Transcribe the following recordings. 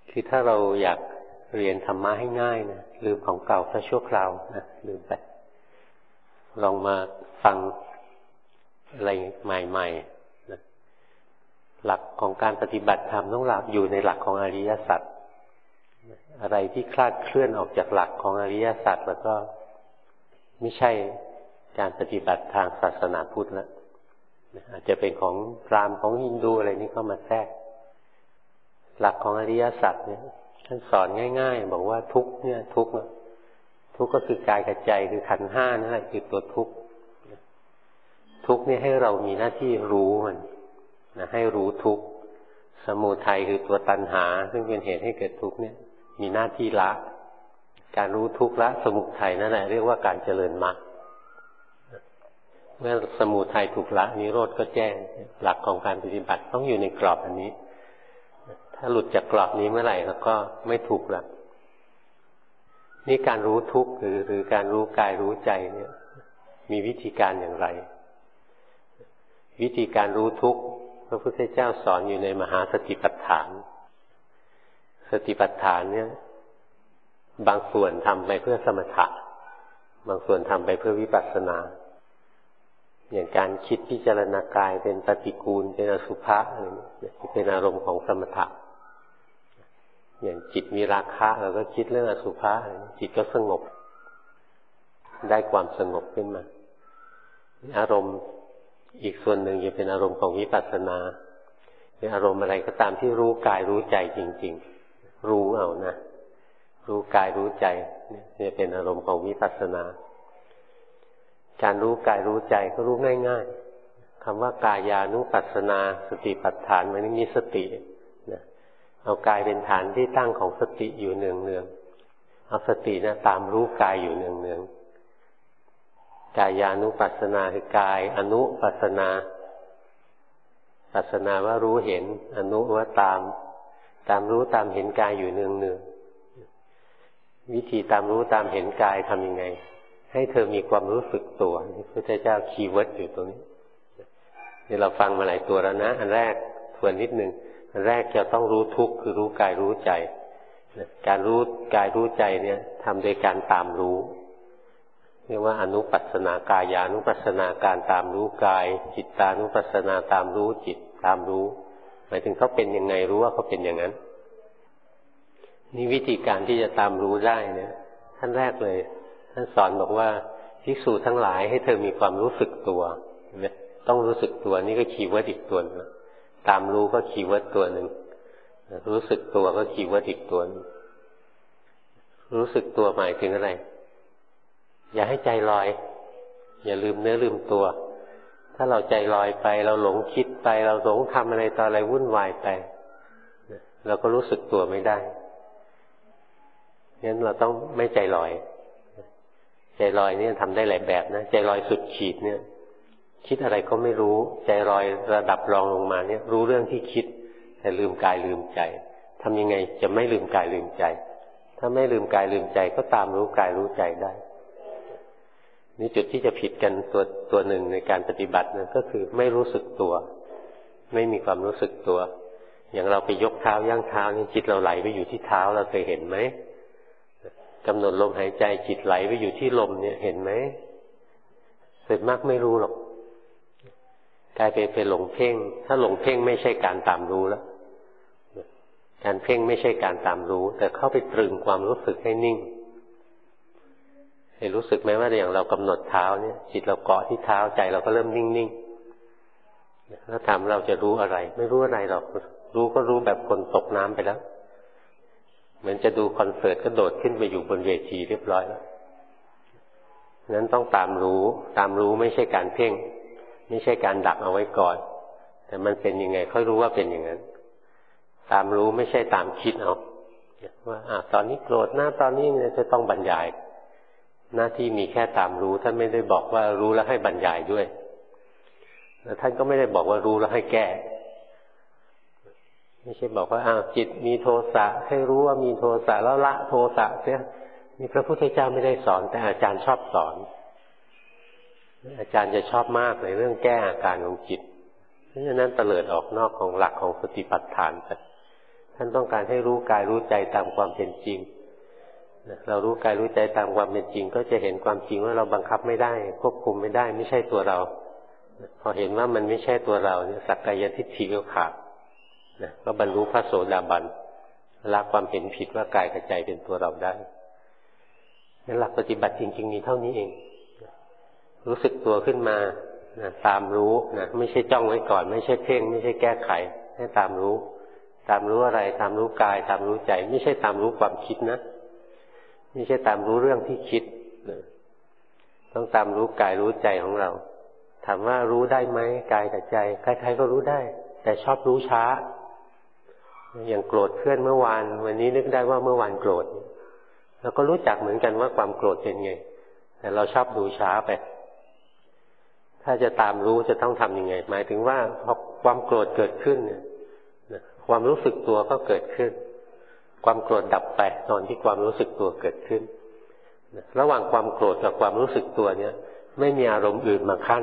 คือถ้าเราอยากเรียนธรรมะให้ง่ายนะลืมของเก่าซะชั่วคราวนะลืมไปลองมาฟังอะไรใหม่ๆนะหลักของการปฏิบัติธรรมต้องหลักอยู่ในหลักของอริยสัจอะไรที่คลาดเคลื่อนออกจากหลักของอริยสัจแล้วก็ไม่ใช่การปฏิบัติทางศาสนาพุทธแล้วอาจจะเป็นของพราหมณ์ของฮินดูอะไรนี้เข้ามาแทรกหลักของอริยสัจเนี่ยท่านสอนง่ายๆบอกว่าทุกข์เนี่ยทุกข์ก็คือกายกับใจคือขันธ์ห้านั่นแหละคือตัวทุกข์ทุกข์เนี่ยให้เรามีหน้าที่รู้มันนะให้รู้ทุกข์สมุทัยคือตัวตัณหาซึ่งเป็นเหตุให้เกิดทุกข์เนี่ยมีหน้าที่ละการรู้ทุกข์ละสมุทัยนั่นแหละเรียกว่าการเจริญมรรคเมื่อสมุทัยถูกละนิโรธก็แจ้งหลักของการปฏิบัติต้องอยู่ในกรอบอันนี้ถ้าหลุดจากกรอบนี้เมื่อไหร่แล้วก็ไม่ถูกละนี่การรู้ทุกข์หรือการรู้กายรู้ใจเนี่ยมีวิธีการอย่างไรวิธีการรู้ทุกข์พระพุทธเจ้าสอนอยู่ในมหาสติปัฏฐานสติปัฏฐานเนี่ยบางส่วนทำไปเพื่อสมถะบางส่วนทำไปเพื่อวิปัสสนาอย่างการคิดพิจารณากายเป็นปฏิกูลเป็นอสุภะอะไรนี่เป็นอารมณ์ของสมถะอย่างจิตมีราคะเราก็คิดเรื่องอสุภะจิตก็สงบได้ความสงบขึ้นมาอารมณ์อีกส่วนหนึ่งจะเป็นอารมณ์ของวิปัสสนาเป็นอารมณ์อะไรก็ตามที่รู้กายรู้ใจจริงๆรู้เอานะรู้กายรู้ใจเนี่ยเป็นอารมณ์ของวิปัสสนาการรู้กายรู้ใจก็รู้ง่ายๆคำว่ากายานุปัสสนาสติปัฏฐานมันมีสตินะเอากายเป็นฐานที่ตั้งของสติอยู่เนืองๆเอาสตินะตามรู้กายอยู่เนืองๆกายานุปัสสนาคือกายอนุปัสสนาปัสสนาว่ารู้เห็นอนุว่าตามรู้ตามเห็นกายอยู่เนืองๆวิธีตามรู้ตามเห็นกายทำยังไงให้เธอมีความรู้สึกตัวพระพุทธเจ้าคีย์เวิร์ดอยู่ตรงนี้นี่เราฟังมาหลายตัวแล้วนะอันแรกทวนนิดนึงอันแรกจะต้องรู้ทุกข์คือรู้กายรู้ใจการรู้กายรู้ใจเนี่ยทำโดยการตามรู้เรียกว่าอนุปัสสนากายานุปัสสนาการตามรู้กายจิตตานุปัสสนาตามรู้จิตตามรู้หมายถึงเขาเป็นยังไงรู้ว่าเขาเป็นอย่างนั้นนี่วิธีการที่จะตามรู้ได้เนี่ยขั้นแรกเลยท่านสอนบอกว่าภิกษุทั้งหลายให้เธอมีความรู้สึกตัวเห็นไหมต้องรู้สึกตัวนี่ก็คีย์เวิร์ดอีกตัวนึงตามรู้ก็คีย์เวิร์ดตัวหนึ่งรู้สึกตัวก็คีย์เวิร์ดอีกตัวนึงรู้สึกตัวหมายถึงอะไรอย่าให้ใจลอยอย่าลืมเนื้อลืมตัวถ้าเราใจลอยไปเราหลงคิดไปเราหลงทำอะไรต่ออะไรวุ่นวายไปเราก็รู้สึกตัวไม่ได้งั้นเราต้องไม่ใจลอยใจลอยนี่ทำได้หลายแบบนะใจลอยสุดขีดเนี่ยคิดอะไรก็ไม่รู้ใจลอยระดับรองลงมาเนี่ยรู้เรื่องที่คิดแต่ลืมกายลืมใจทำยังไงจะไม่ลืมกายลืมใจถ้าไม่ลืมกายลืมใจก็ตามรู้กายรู้ใจได้นี่จุดที่จะผิดกันตัวหนึ่งในการปฏิบัตินะก็คือไม่รู้สึกตัวไม่มีความรู้สึกตัวอย่างเราไปยกเท้าย่างเท้านี่จิตเราไหลไปอยู่ที่เท้าเราเคยเห็นไหมกำหนดลมหายใจจิตไหลไปอยู่ที่ลมเนี่ยเห็นไหมส่วนมากไม่รู้หรอกกลายไปหลงเพ่งถ้าหลงเพ่งไม่ใช่การตามรู้แล้วการเพ่งไม่ใช่การตามรู้แต่เข้าไปตรึงความรู้สึกให้นิ่งเห็นรู้สึกไหมว่าอย่างเรากำหนดเท้าเนี่ยจิตเราเกาะที่เท้าใจเราก็เริ่มนิ่งๆแล้วถามเราจะรู้อะไรไม่รู้อะไรหรอกรู้ก็รู้แบบคนตกน้ำไปแล้วเหมือนจะดูคอนเสิร์ตก็โดดขึ้นไปอยู่บนเวทีเรียบร้อยแล้วงั้นต้องตามรู้ไม่ใช่การเพ่งไม่ใช่การดักเอาไว้ก่อนแต่มันเป็นยังไงค่อยรู้ว่าเป็นอย่างนั้นตามรู้ไม่ใช่ตามคิดเอาว่าตอนนี้โกรธนะตอนนี้จะต้องบรรยายหน้าที่มีแค่ตามรู้ท่านไม่ได้บอกว่ารู้แล้วให้บรรยายด้วยแล้วท่านก็ไม่ได้บอกว่ารู้แล้วให้แก้ไม่ใช่บอกว่าจิตมีโทสะให้รู้ว่ามีโทสะแล้วละโทสะเสียนี่พระพุทธเจ้าไม่ได้สอนแต่อาจารย์ชอบสอนอาจารย์จะชอบมากในเรื่องแก้อาการของจิตเพราะฉะนั้นเตลิดออกนอกของหลักของสติปัฏฐานไปท่านต้องการให้รู้กายรู้ใจตามความเป็นจริงเรารู้กายรู้ใจตามความเป็นจริงก็จะเห็นความจริงว่าเราบังคับไม่ได้ควบคุมไม่ได้ไม่ใช่ตัวเราพอเห็นว่ามันไม่ใช่ตัวเราเนี่ยสักกายทิฏฐิก็ขาดก็บรรลุพระโสดาบันละความเห็นผิดว่ากายกับใจเป็นตัวเราได้งั้นหลักปฏิบัติจริงๆมีเท่านี้เองรู้สึกตัวขึ้นมาตามรู้ไม่ใช่จ้องไว้ก่อนไม่ใช่เพ่งไม่ใช่แก้ไขให้ตามรู้อะไรตามรู้กายตามรู้ใจไม่ใช่ตามรู้ความคิดนะไม่ใช่ตามรู้เรื่องที่คิดต้องตามรู้กายรู้ใจของเราถามว่ารู้ได้ไหมกายกับใจใครๆก็รู้ได้แต่ชอบรู้ช้าอย่างโกรธเพื่อนเมื่อวานวันนี้นึกได้ว่าเมื่อวานโกรธเราก็รู้จักเหมือนกันว่าความโกรธเป็นไงแต่เราชอบดูช้าไปถ้าจะตามรู้จะต้องทำยังไงหมายถึงว่าพอความโกรธเกิดขึ้นเนี่ยความรู้สึกตัวก็เกิดขึ้นความโกรธดับไปตอนที่ความรู้สึกตัวเกิดขึ้นระหว่างความโกรธกับความรู้สึกตัวเนี่ยไม่มีอารมณ์อื่นมาขั้น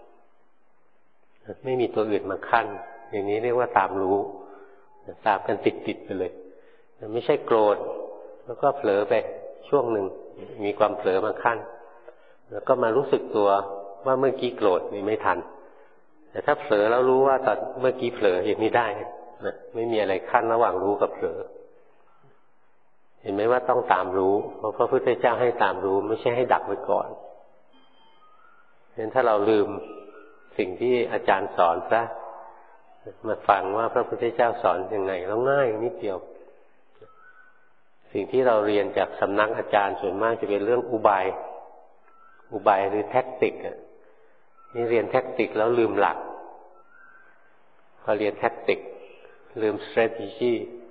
ไม่มีตัวอื่นมาขั้นอย่างนี้เรียกว่าตามรู้ตามกันติดไปเลยไม่ใช่โกรธแล้วก็เผลอไปช่วงหนึ่งมีความเผลอมาขั้นแล้วก็มารู้สึกตัวว่าเมื่อกี้โกรธนี่ไม่ทันแต่ถ้าเผลอแล้วรู้ว่าตอนเมื่อกี้เผลออย่างนี้ได้ไม่มีอะไรขั้นระหว่างรู้กับเผลอเห็นไหมว่าต้องตามรู้เพราะพระพุทธเจ้าให้ตามรู้ไม่ใช่ให้ดักไว้ก่อนเพราะฉะนั้นถ้าเราลืมสิ่งที่อาจารย์สอนซะมาฟังว่าพระพุทธเจ้าสอนยังไงแล้วง่ายนิดเดียวสิ่งที่เราเรียนจากสำนักอาจารย์ส่วนมากจะเป็นเรื่องอุบายหรือแท็กติกนี่เรียนแท็กติกแล้วลืมหลักพอเรียนแท็กติกลืม strategy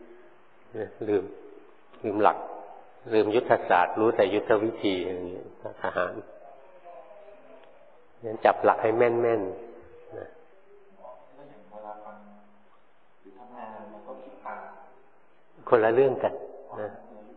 ลืมหลักลืมยุทธศาสตร์รู้แต่ยุทธวิธีอย่างนี้ทหารงั้นจับหลักให้แม่นๆนะคนละเรื่องกันนะ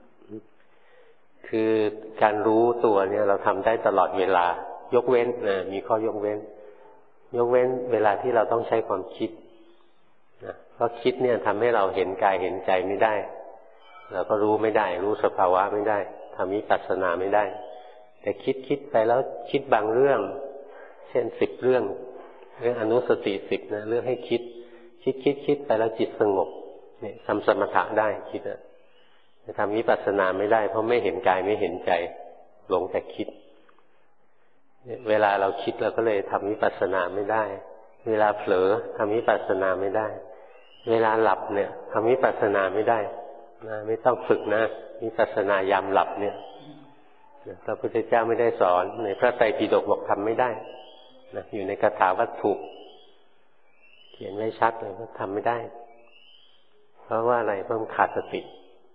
คือการรู้ตัวเนี่ยเราทำได้ตลอดเวลายกเว้นมีข้อยกเว้นเวลาที่เราต้องใช้ความคิดนะเพราะคิดเนี่ยทำให้เราเห็นกายเห็นใจไม่ได้เราก็รู้ไม่ได้รู้สภาวะไม่ได้ทำวิปัสสนาไม่ได้แต่คิดไปแล้วคิดบางเรื่องเช่น10 เรื่องอนุสติ10นะเรื่องให้คิดไปแล้วจิตสงบเนี่ยทำสมถะได้คิดนะจะทำวิปัสสนาไม่ได้เพราะไม่เห็นกายไม่เห็นใจหลงแต่คิดเวลาเราคิดเราก็เลยทำวิปัสสนาไม่ได้เวลาเผลอทำวิปัสสนาไม่ได้เวลาหลับเนี่ยทำวิปัสสนาไม่ได้นะไม่ต้องฝึกนะวิปัสสนายามหลับเนี่ยพระพุทธเจ้าไม่ได้สอนในพระไตรปิฎกบอกทำไม่ได้นะอยู่ในคาถาวัตถุเขียนไว้ชัดเลยว่าทำไม่ได้เพราะว่าอะไรเพราะมันขาดสติ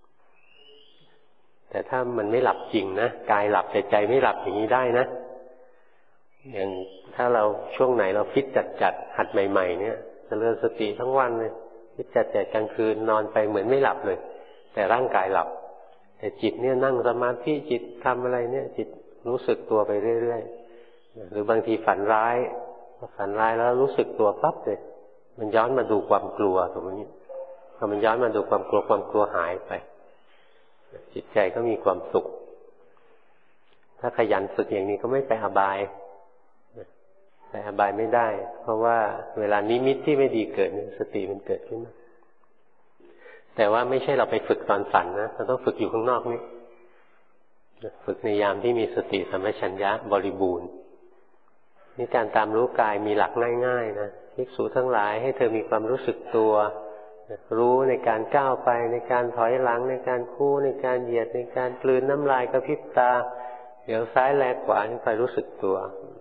แต่ถ้ามันไม่หลับจริงนะกายหลับแต่ใจไม่หลับอย่างนี้ได้นะอย่างถ้าเราช่วงไหนเราฟิตจัดหัดใหม่ๆเนี่ยเจริญสติทั้งวันเลยฟิตจัดกลางคืนนอนไปเหมือนไม่หลับเลยแต่ร่างกายหลับแต่จิตเนี่ยนั่งสมาธิจิตทำอะไรเนี่ยจิตรู้สึกตัวไปเรื่อยๆหรือบางทีฝันร้ายแล้วรู้สึกตัวปั๊บเลยมันย้อนมาดูความกลัวตรงนี้พอมันย้อนมาดูความกลัวหายไปจิตใจก็มีความสุขถ้าขยันฝึกอย่างนี้ก็ไม่ไปอบายไปอบายไม่ได้เพราะว่าเวลานิมิตที่ไม่ดีเกิดสติมันเกิดขึ้นมาแต่ว่าไม่ใช่เราไปฝึกตอนฝันนะเราต้องฝึกอยู่ข้างนอกนี่ฝึกในยามที่มีสติสัมปชัญญะบริบูรณ์นี่การตามรู้กายมีหลักง่ายๆนะภิกษุทั้งหลายให้เธอมีความรู้สึกตัวรู้ในการก้าวไปในการถอยหลังในการคู่ในการเหยียดในการกลืนน้ำลายกระพริบตาเดี๋ยวซ้ายแลขวาคอยรู้สึกตัว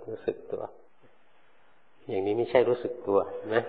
อย่างนี้ไม่ใช่รู้สึกตัวนะ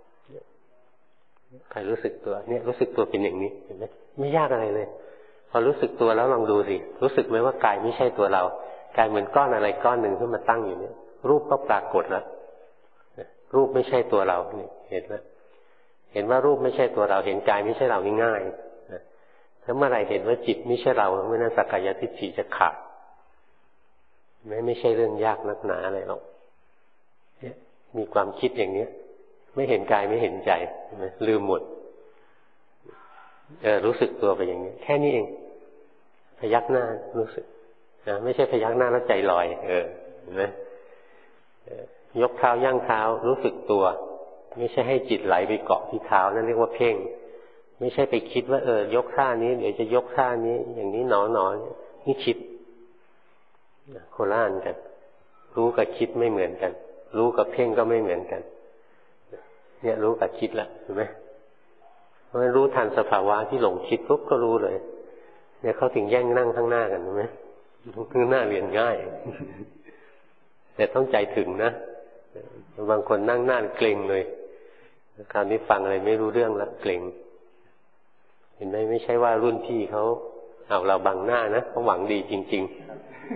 ใครรู้สึกตัวเนี่ยรู้สึกตัวเป็นอย่างนี้เห็นไหมไม่ยากอะไรเลยพอรู้สึกตัวแล้วลองดูสิรู้สึกไหมว่ากายไม่ใช่ตัวเรากายเหมือนก้อนอะไรก้อนหนึ่งขึ้นมาตั้งอยู่เนี่ยรูปก็ปรากฏแล้วรูปไม่ใช่ตัวเรานี่เห็นไหมเห็นว่ารูปไม่ใช่ตัวเราเห็นกายไม่ใช่เราง่ายๆถ้าเมื่อไหร่เห็นว่าจิตไม่ใช่เราเมื่อนั้นสักกายทิฏฐิจะขาดไม่ใช่เรื่องยากนักหนาอะไรหรอกมีความคิดอย่างนี้ไม่เห็นกายไม่เห็นใจลืมหมดรู้สึกตัวไปอย่างนี้แค่นี้เองพยักหน้ารู้สึกนะไม่ใช่พยักหน้าแล้วใจลอยเห็นไหมยกเท้าย่างเท้ารู้สึกตัวไม่ใช่ให้จิตไหลไปเกาะที่เท้านั่นเรียกว่าเพ่งไม่ใช่ไปคิดว่ายกท่านี้เดี๋ยวจะยกท่านี้อย่างนี้หนอนี่คิดโคล่านกันรู้กับคิดไม่เหมือนกันรู้กับเพ่งก็ไม่เหมือนกันเนี่ยรู้กับคิดละเห็นไหมเพราะรู้ทันสภาวะที่หลงคิดปุ๊บก็รู้เลยเนี่ยเขาถึงแย่งนั่งข้างหน้ากันเห็นไหมข้างหน้าเรียนง่ายแต่ต้องใจถึงนะบางคนนั่งหน้าเกร็งเลยคราวนี้ฟังอะไรไม่รู้เรื่องละเกร็งเห็นไหมไม่ใช่ว่ารุ่นพี่เขาเอาเราบังหน้านะเขาหวังดีจริงๆ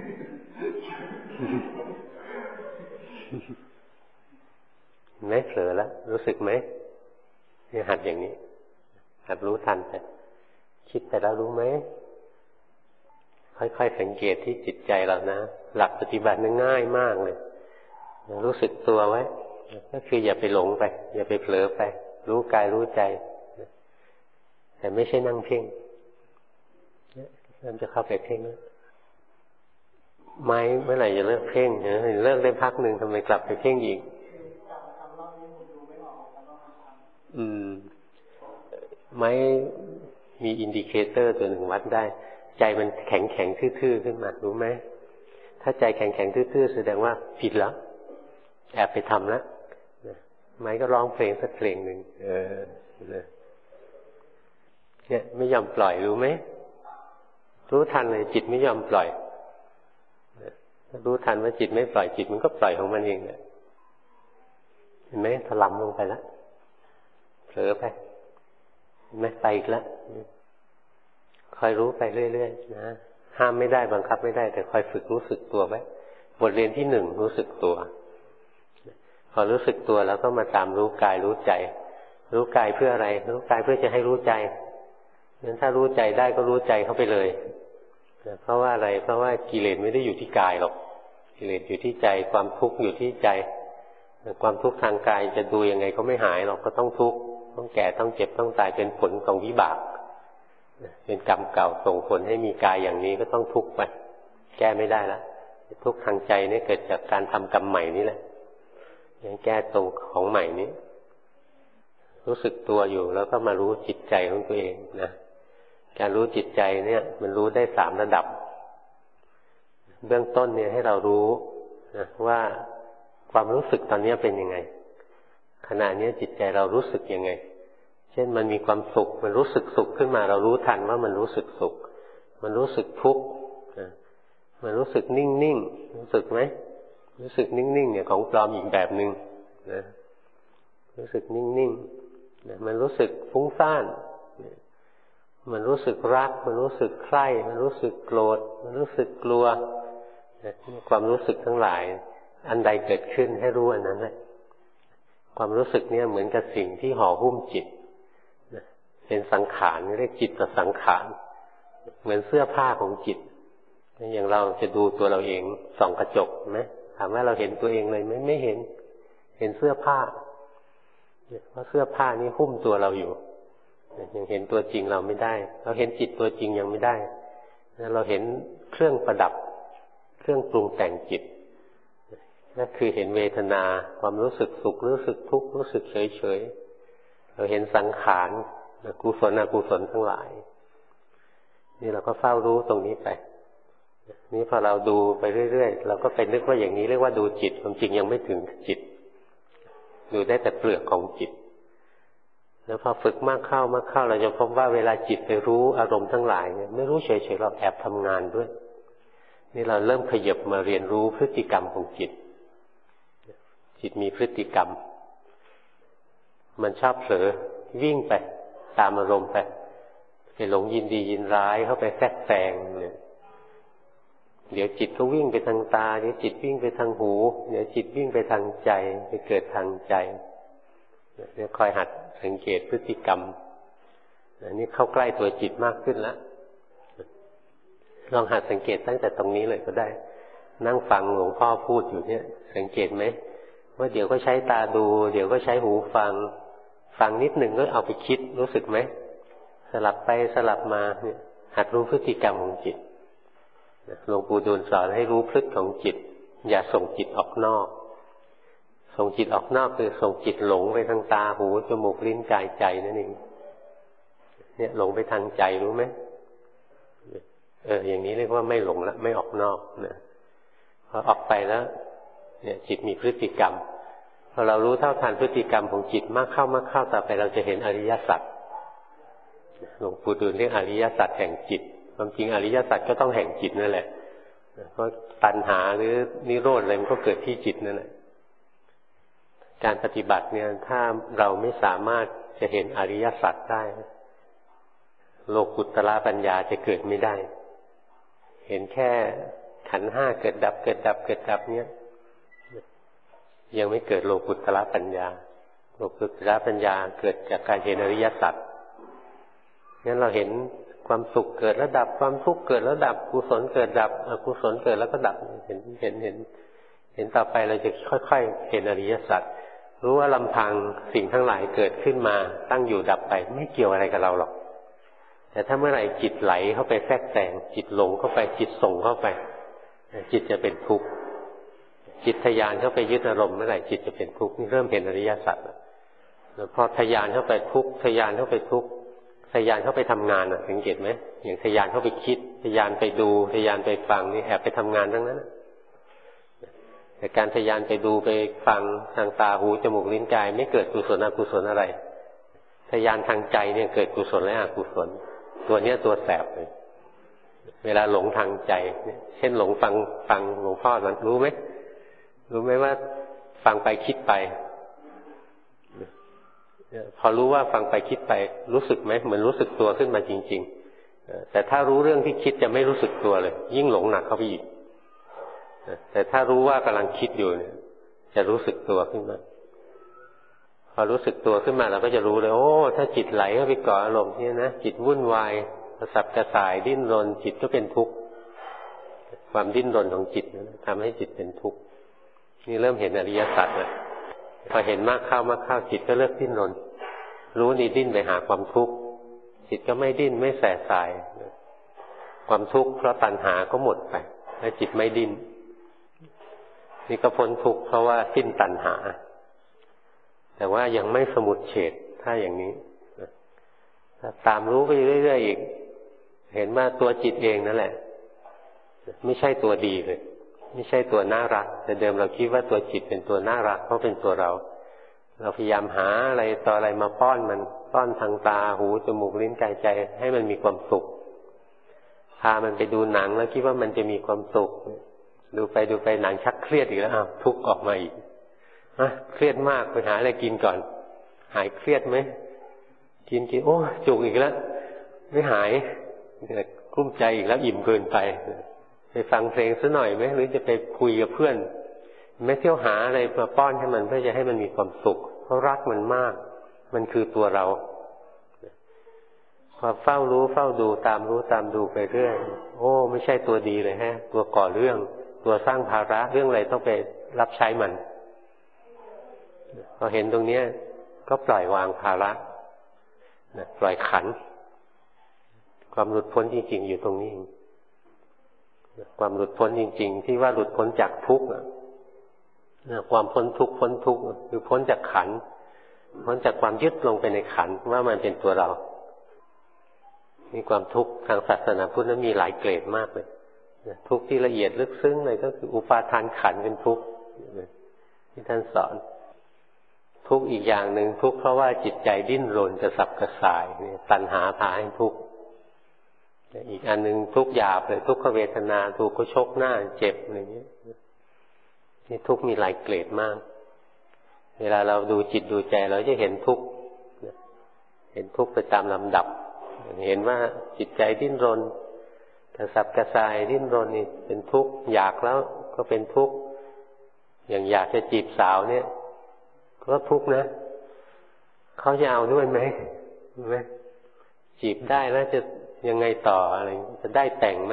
เห็นไหมเผลอแล้วรู้สึกไหมเนี่ยหัดอย่างนี้หัดรู้ทันไปคิดไปแล้วรู้ไหมค่อยๆสังเกตที่จิตใจเรานะหลักปฏิบัติง่ายมากเลยรู้สึกตัวไว้ก็คืออย่าไปหลงไปอย่าไปเผลอไปรู้กายรู้ใจแต่ไม่ใช่นั่งเพ่งเริ่มจะเข้าไปเพ่งแล้วไม้เมื่อไหร่จะเลิกเพ่งเลิกได้พักหนึ่งทำไมกลับไปเพ่งอีกไม้มีอินดิเคเตอร์ตัวหนึ่งวัดได้ใจมันแข็งทื่อๆขึ้นมารู้ไหมถ้าใจแข็งทื่อๆแสดงว่าผิดแล้วแอบไปทำแล้วไม้ก็ร้องเพลงสักเพลงหนึ่งเนี่ยไม่ยอมปล่อยรู้ไหมรู้ทันเลยจิตไม่ยอมปล่อยรู้ทันว่าจิตไม่ปล่อยจิตมันก็ปล่อยของมันเองเนี่ยเห็นไหมถลำลงไปแล้วเผลอไปเห็นไหมไปอีกแล้วคอยรู้ไปเรื่อยๆนะห้ามไม่ได้บังคับไม่ได้แต่คอยฝึกรู้สึกตัวไว้บทเรียนที่หนึ่งรู้สึกตัวพอรู้สึกตัวแล้วก็มาตามรู้กายรู้ใจรู้กายเพื่ออะไรรู้กายเพื่อจะให้รู้ใจงั้นถ้ารู้ใจได้ก็รู้ใจเข้าไปเลยเพราะว่าอะไรเพราะว่ากิเลสไม่ได้อยู่ที่กายหรอกกิเลสอยู่ที่ใจความทุกข์อยู่ที่ใจความทุกข์ทางกายจะดูยังไงก็ไม่หายหรอกก็ต้องทุกข์ต้องแก่ต้องเจ็บต้องตายเป็นผลของวิบากเป็นกรรมเก่าส่งผลให้มีกายอย่างนี้ก็ต้องทุกข์ไปแก้ไม่ได้ละทุกข์ทางใจนี่เกิดจากการทำกรรมใหม่นี่แหละยังแก้ตรงของใหม่นี้รู้สึกตัวอยู่แล้วก็มารู้จิตใจของตัวเองนะการรู้จิตใจเนี่ยมันรู้ได้3ระดับเบื้องต้นเนี่ยให้เรารู้นะว่าความรู้สึกตอนนี้เป็นยังไงขณะนี้จิตใจเรารู้สึกยังไงเช่นมันมีความสุขมันรู้สึกสุขขึ้นมาเรารู้ทันว่ามันรู้สึกสุขมันรู้สึกทุกข์มันรู้สึกนิ่งๆรู้สึกไหมรู้สึกนิ่งๆเนี่ยของปลอมอีกแบบนึงนะรู้สึกนิ่งๆนะมันรู้สึกฟุ้งซ่านมันรู้สึกรักมันรู้สึกใคร่มันรู้สึกโกรธมันรู้สึกกลัวความรู้สึกทั้งหลายอันใดเกิดขึ้นให้รู้อันนั้นแหละความรู้สึกเนี่ยเหมือนกับสิ่งที่ห่อหุ้มจิตเป็นสังขารเรียกจิตกับสังขารเหมือนเสื้อผ้าของจิตอย่างเราจะดูตัวเราเองส่องกระจกไหมถามว่าเราเห็นตัวเองเลยไหมไม่เห็นเห็นเสื้อผ้าเพราะเสื้อผ้านี้หุ้มตัวเราอยู่ยังเห็นตัวจริงเราไม่ได้เราเห็นจิตตัวจริงยังไม่ได้เราเห็นเครื่องประดับเครื่องปรุงแต่งจิตนั่นคือเห็นเวทนาความรู้สึกสุขรู้สึกทุกข์รู้สึกเฉยๆเราเห็นสังขารกุศลอกุศลทั้งหลายนี่เราก็เฝ้ารู้ตรงนี้ไปนี่พอเราดูไปเรื่อยๆเราก็ไปนึกว่าอย่างนี้เรียกว่าดูจิตความจริงยังไม่ถึงจิตดูได้แต่เปลือกของจิตแล้วพอฝึกมากเข้าเราจะพบว่าเวลาจิตไปรู้อารมณ์ทั้งหลายเนี่ยไม่รู้เฉยๆเราแอบทำงานด้วยนี่เราเริ่มขยับมาเรียนรู้พฤติกรรมของจิตจิตมีพฤติกรรมมันชอบเผลอวิ่งไปตามอารมณ์ไปหลงยินดียินร้ายเข้าไปแทรกแซงเนี่ยเดี๋ยวจิตก็วิ่งไปทางตาเดี๋ยวจิตวิ่งไปทางหูเดี๋ยวจิตวิ่งไปทางใจไปเกิดทางใจเนี่ยคอยหัดสังเกตพฤติกรรมนี่เข้าใกล้ตัวจิตมากขึ้นแล้วลองหัดสังเกตตั้งแต่ตรงนี้เลยก็ได้นั่งฟังหลวงพ่อพูดอยู่เนี่ยสังเกตไหมว่าเดี๋ยวก็ใช้ตาดูเดี๋ยวก็ใช้หูฟังนิดหนึ่งก็เอาไปคิดรู้สึกไหมสลับไปสลับมาเนี่ยหัดรู้พฤติกรรมของจิตหลวงปู่ดูลสอนให้รู้พฤติของจิตอย่าส่งจิตออกนอกส่งจิตออกนอกคือส่งจิตหลงไปทางตาหูจมูกลิ้นกายใจนั่นเองเนี่ยหลงไปทางใจรู้ไหมอย่างนี้เรียกว่าไม่หลงละไม่ออกนอกนะพอออกไปแล้วเนี่ยจิตมีพฤติกรรมพอเรารู้เท่าทันพฤติกรรมของจิตมากเข้ต่อไปเราจะเห็นอริยสัจหลวงปู่ดูลเรียกอริยสัจแห่งจิตความจริงอริยสัจก็ต้องแห่งจิตนั่นแหละเพราะตัณหาหรือนิโรธอะไรมันก็เกิดที่จิตนั่นแหละการปฏิบัติเนี่ยถ้าเราไม่สามารถจะเห็นอริยสัจได้โลกุตตรปัญญาจะเกิดไม่ได้เห็นแค่ขันธ์ห้าเกิดดับเกิดดับเกิดดับเนี่ยยังไม่เกิดโลกุตตรปัญญาโลกุตตรปัญญาเกิดจากการเห็นอริยสัจงั้นเราเห็นความสุขเกิดแล้วดับความทุกข์เกิดแล้วดับกุศลเกิดดับอกุศลเกิดแล้วก็ดับเห็นต่อไปเราจะค่อยๆเห็นอริยสัจรู้ว่าลำพังสิ่งทั้งหลายเกิดขึ้นมาตั้งอยู่ดับไปไม่เกี่ยวอะไรกับเราหรอกแต่ถ้าเมื่อไหร่จิตไหลเข้าไปแทรกแซงจิตหลงเข้าไปจิตส่งเข้าไปจิตจะเป็นทุกข์จิตทะยานเข้าไปยึดอารมณ์เมื่อไหร่จิตจะเป็นทุกข์นี่เริ่มเห็นอริยสัจแล้วพอทะยานเข้าไปทุกข์ทะยานเข้าไปทุกข์ทะยานเข้าไปทำงานสังเกตไหมอย่างทะยานเข้าไปคิดทะยานไปดูทะยานไปฟังนี่แอบไปทำงานทั้งนั้นแต่การทะยานไปดูไปฟังทางตาหูจมูกลิ้นกายไม่เกิดกุศลอกุศลอะไรทะยานทางใจเนี่ยเกิดกุศลและอกุศลตัวเนี้ยตัวแสบเลยเวลาหลงทางใจเช่นหลงฟังหลวงพ่อนั้นรู้ไหมว่าฟังไปคิดไปพอรู้ว่าฟังไปคิดไปรู้สึกไหมเหมือนรู้สึกตัวขึ้นมาจริงๆแต่ถ้ารู้เรื่องที่คิดจะไม่รู้สึกตัวเลยยิ่งหลงหนักเข้าไปอีกแต่ถ้ารู้ว่ากำลังคิดอยู่เนี่ยจะรู้สึกตัวขึ้นมาพอรู้สึกตัวขึ้นมาเราก็จะรู้เลยโอ้ถ้าจิตไหลเข้าไปก่ออารมณ์เนี่ยนะจิตวุ่นวายกระสับกระส่ายดิ้นรนจิตก็เป็นทุกข์ความดิ้นรนของจิตทำให้จิตเป็นทุกข์นี่เริ่มเห็นอริยสัจแล้วพอเห็นมากเข้าจิตก็เลิกดิ้นรนรู้นี่ดิ้นไปหาความทุกข์จิตก็ไม่ดิ้นไม่แสสายความทุกข์เพราะตัณหาก็หมดไปและจิตไม่ดิ้นนี่ก็พ้นทุกข์เพราะว่าสิ้นตัณหาแต่ว่ายังไม่สมุทเฉทถ้าอย่างนี้ตามรู้ไปเรื่อยๆอีกเห็นว่าตัวจิตเองนั่นแหละไม่ใช่ตัวดีเลยไม่ใช่ตัวน่ารักแต่เดิมเราคิดว่าตัวจิตเป็นตัวน่ารักเพราะเป็นตัวเราพยายามหาอะไรต่ออะไรมาป้อนมันป้อนทางตาหูจมูกลิ้นกายใจให้มันมีความสุขพามันไปดูหนังแล้วคิดว่ามันจะมีความสุขดูไปหนังชักเครียดอีกแล้วทุกข์ออกมาอีกเครียดมากไปหาอะไรกินก่อนหายเครียดไหมกินโอ้จุกอีกแล้วไม่หายกลุ้มใจอีกแล้วอิ่มเกินไปฟังเพลงซะหน่อยไหมหรือจะไปคุยกับเพื่อนไม่เที่ยวหาอะไรมาป้อนให้มันเพื่อจะให้มันมีความสุขเพราะรักมันมากมันคือตัวเราพอเฝ้ารู้เฝ้าดูตามรู้ตามดูไปเรื่อยโอ้ไม่ใช่ตัวดีเลยตัวก่อเรื่องตัวสร้างภาระเรื่องอะไรต้องไปรับใช้มันพอเห็นตรงนี้ก็ปล่อยวางภาระปล่อยขันความหลุดพ้นจริงๆอยู่ตรงนี้ความหลุดพ้นจริงๆที่ว่าหลุดพ้นจากทุกข์ความพ้นทุกข์คือพ้นจากขันพ้นจากความยึดลงไปในขันว่ามันเป็นตัวเรามีความทุกข์ทางศาสนาพุทธนั้นมีหลายเกรดมากเลยทุกข์ที่ละเอียดลึกซึ้งเลยก็คืออุปาทานขันเป็นทุกข์ที่ท่านสอนทุกข์อีกอย่างหนึ่งทุกข์เพราะว่าจิตใจดิ้นรนกระสับกระส่ายตัณหาพาให้ทุกข์อีกอันหนึ่งทุกข์หยาบเลยทุกขเวทนาถูกก็ชกหน้าเจ็บอะไรอย่างนี้นี่ทุกข์มีหลายเกรดมากเวลาเราดูจิตดูใจเราจะเห็นทุกข์เห็นทุกข์ไปตามลำดับเห็นว่าจิตใจดิ้นรนกระสับกระส่ายดิ้นรนนี่เป็นทุกข์อยากแล้วก็เป็นทุกข์อย่างอยากจะจีบสาวเนี่ยก็ทุกข์นะเขาจะเอาด้วยไหมจีบได้แล้วจะยังไงต่ออะไรจะได้แต่งไหม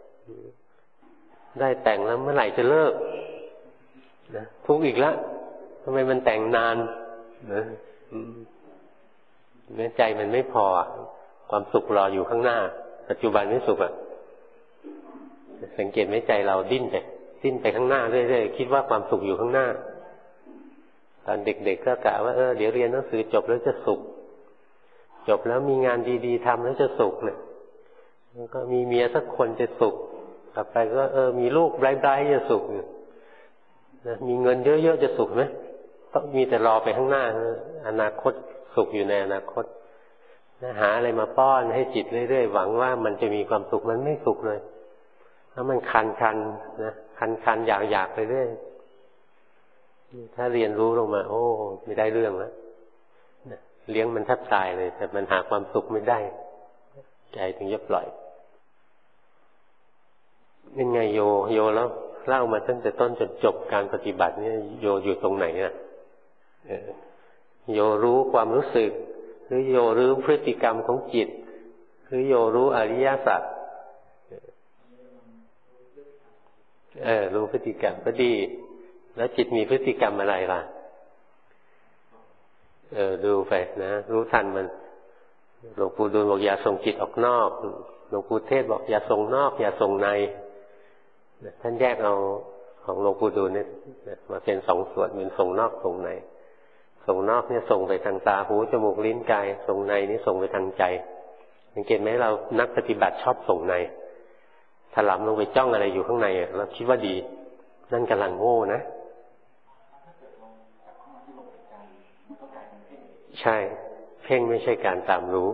ได้แต่งแล้วเมื่อไหร่จะเลิกนะทุกข์อีกแล้วทำไมมันแต่งนานนะใจมันไม่พอความสุขรออยู่ข้างหน้าปัจจุบันไม่สุขอ่ะสังเกตไหมใจเราดิ้นไปข้างหน้าเรื่อยๆคิดว่าความสุขอยู่ข้างหน้าตอนเด็กๆก็กะว่าเดี๋ยวเรียนหนังสือจบแล้วจะสุขจบแล้วมีงานดีๆทำแล้วจะสุขเนี่ยแล้วก็มีเมียสักคนจะสุขต่อไปก็มีลูกไร้ๆจะสุขนะมีเงินเยอะๆจะสุขไหมต้องมีแต่รอไปข้างหน้าอนาคตสุขอยู่ในอนาคตนะหาอะไรมาป้อนให้จิตเรื่อยๆหวังว่ามันจะมีความสุขมันไม่สุขเลยแล้วมันคันๆนะคันๆอยากๆไปเรื่อยถ้าเรียนรู้ลงมาโอ้ไม่ได้เรื่องแล้วเลี้ยงมันแทบตายเลยแต่มันหาความสุขไม่ได้ใจถึงจะปล่อยเป็นไงโยแล้วเล่ามาตั้งแต่ต้นจนจบการปฏิบัติเนี่ยโยอยู่ตรงไหนอ่ะโยรู้ความรู้สึกหรือโยรู้พฤติกรรมของจิตหรือโยรู้อริยสัจรู้พฤติกรรมก็ดีแล้วจิตมีพฤติกรรมอะไรล่ะดูไปนะรู้ทันมันหลวงปู่ดูลบอกอย่าส่งจิตออกนอกหลวงปู่เทศบอกอย่าส่งนอกอย่าส่งในท่านแยกเอาของหลวงปู่ดูลเนี่ยมาเป็นสองส่วนเป็นส่งนอกส่งในส่งนอกเนี่ยส่งไปทางตาหูจมูกลิ้นกายส่งในนี่ส่งไปทางใจสังเกตไหมเรานักปฏิบัติชอบส่งในถลำลงไปจ้องอะไรอยู่ข้างในเราคิดว่าดีนั่นกำลังโง่นะใช่เพ่งไม่ใช่การตามรู้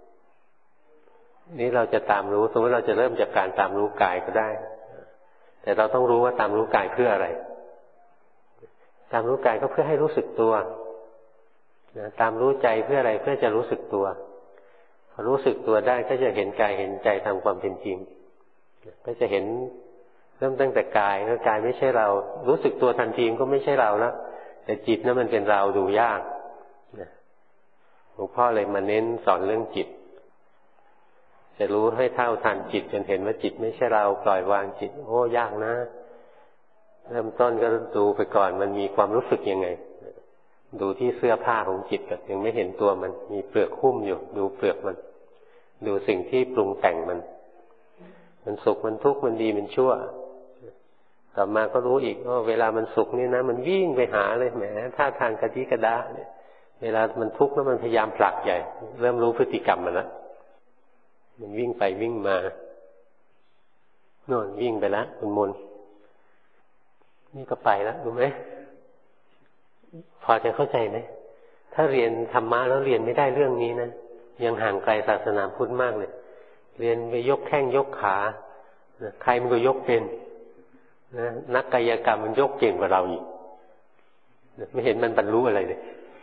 นี่เราจะตามรู้สมมติเราจะเริ่มจากการตามรู้กายก็ได้แต่เราต้องรู้ว่าตามรู้กายเพื่ออะไรตามรู้กายก็เพื่อให้รู้สึกตัวตามรู้ใจเพื่ออะไรเพื่อจะรู้สึกตัวพอรู้สึกตัวได้ก็จะเห็นกายเห็นใจตามความเป็นจริงก็จะเห็นเริ่มตั้งแต่กายแล้วกายไม่ใช่เรารู้สึกตัวทันทีก็ไม่ใช่เราแล้วแต่จิตนั้นมันเป็นเราดูยากหลวงพ่อเลยมาเน้นสอนเรื่องจิตจะรู้ให้เท่าทันจิตจนเห็นว่าจิตไม่ใช่เราปล่อยวางจิตโอ้ยากนะเริ่มต้นก็ดูไปก่อนมันมีความรู้สึกยังไงดูที่เสื้อผ้าของจิตก็ยังไม่เห็นตัวมันมีเปลือกหุ้มอยู่ดูเปลือกมันดูสิ่งที่ปรุงแต่งมันสุขมันทุกข์มันดีมันชั่วต่อมาก็รู้อีกว่าเวลามันสุขนี่นะมันวิ่งไปหาเลยแหมท่าทางกระดิกระดาเนี่ยเวลามันทุกข์แล้วมันพยายามผลักใหญ่เริ่มรู้พฤติกรรมมันแล้วมันวิ่งไปวิ่งมาโน่นวิ่งไปแล้วคุณมนนี่ก็ไปแล้วรู้ไหมพอจะเข้าใจไหมถ้าเรียนธรรมะแล้วเรียนไม่ได้เรื่องนี้นะยังห่างไกลศาสนาพุทธมากเลยเรียนไปยกแข้งยกขาใครมันก็ยกเป็นนะนักกายกรรมมันยกเก่งกว่าเราอีกไม่เห็นมันบรรลุอะไรเลย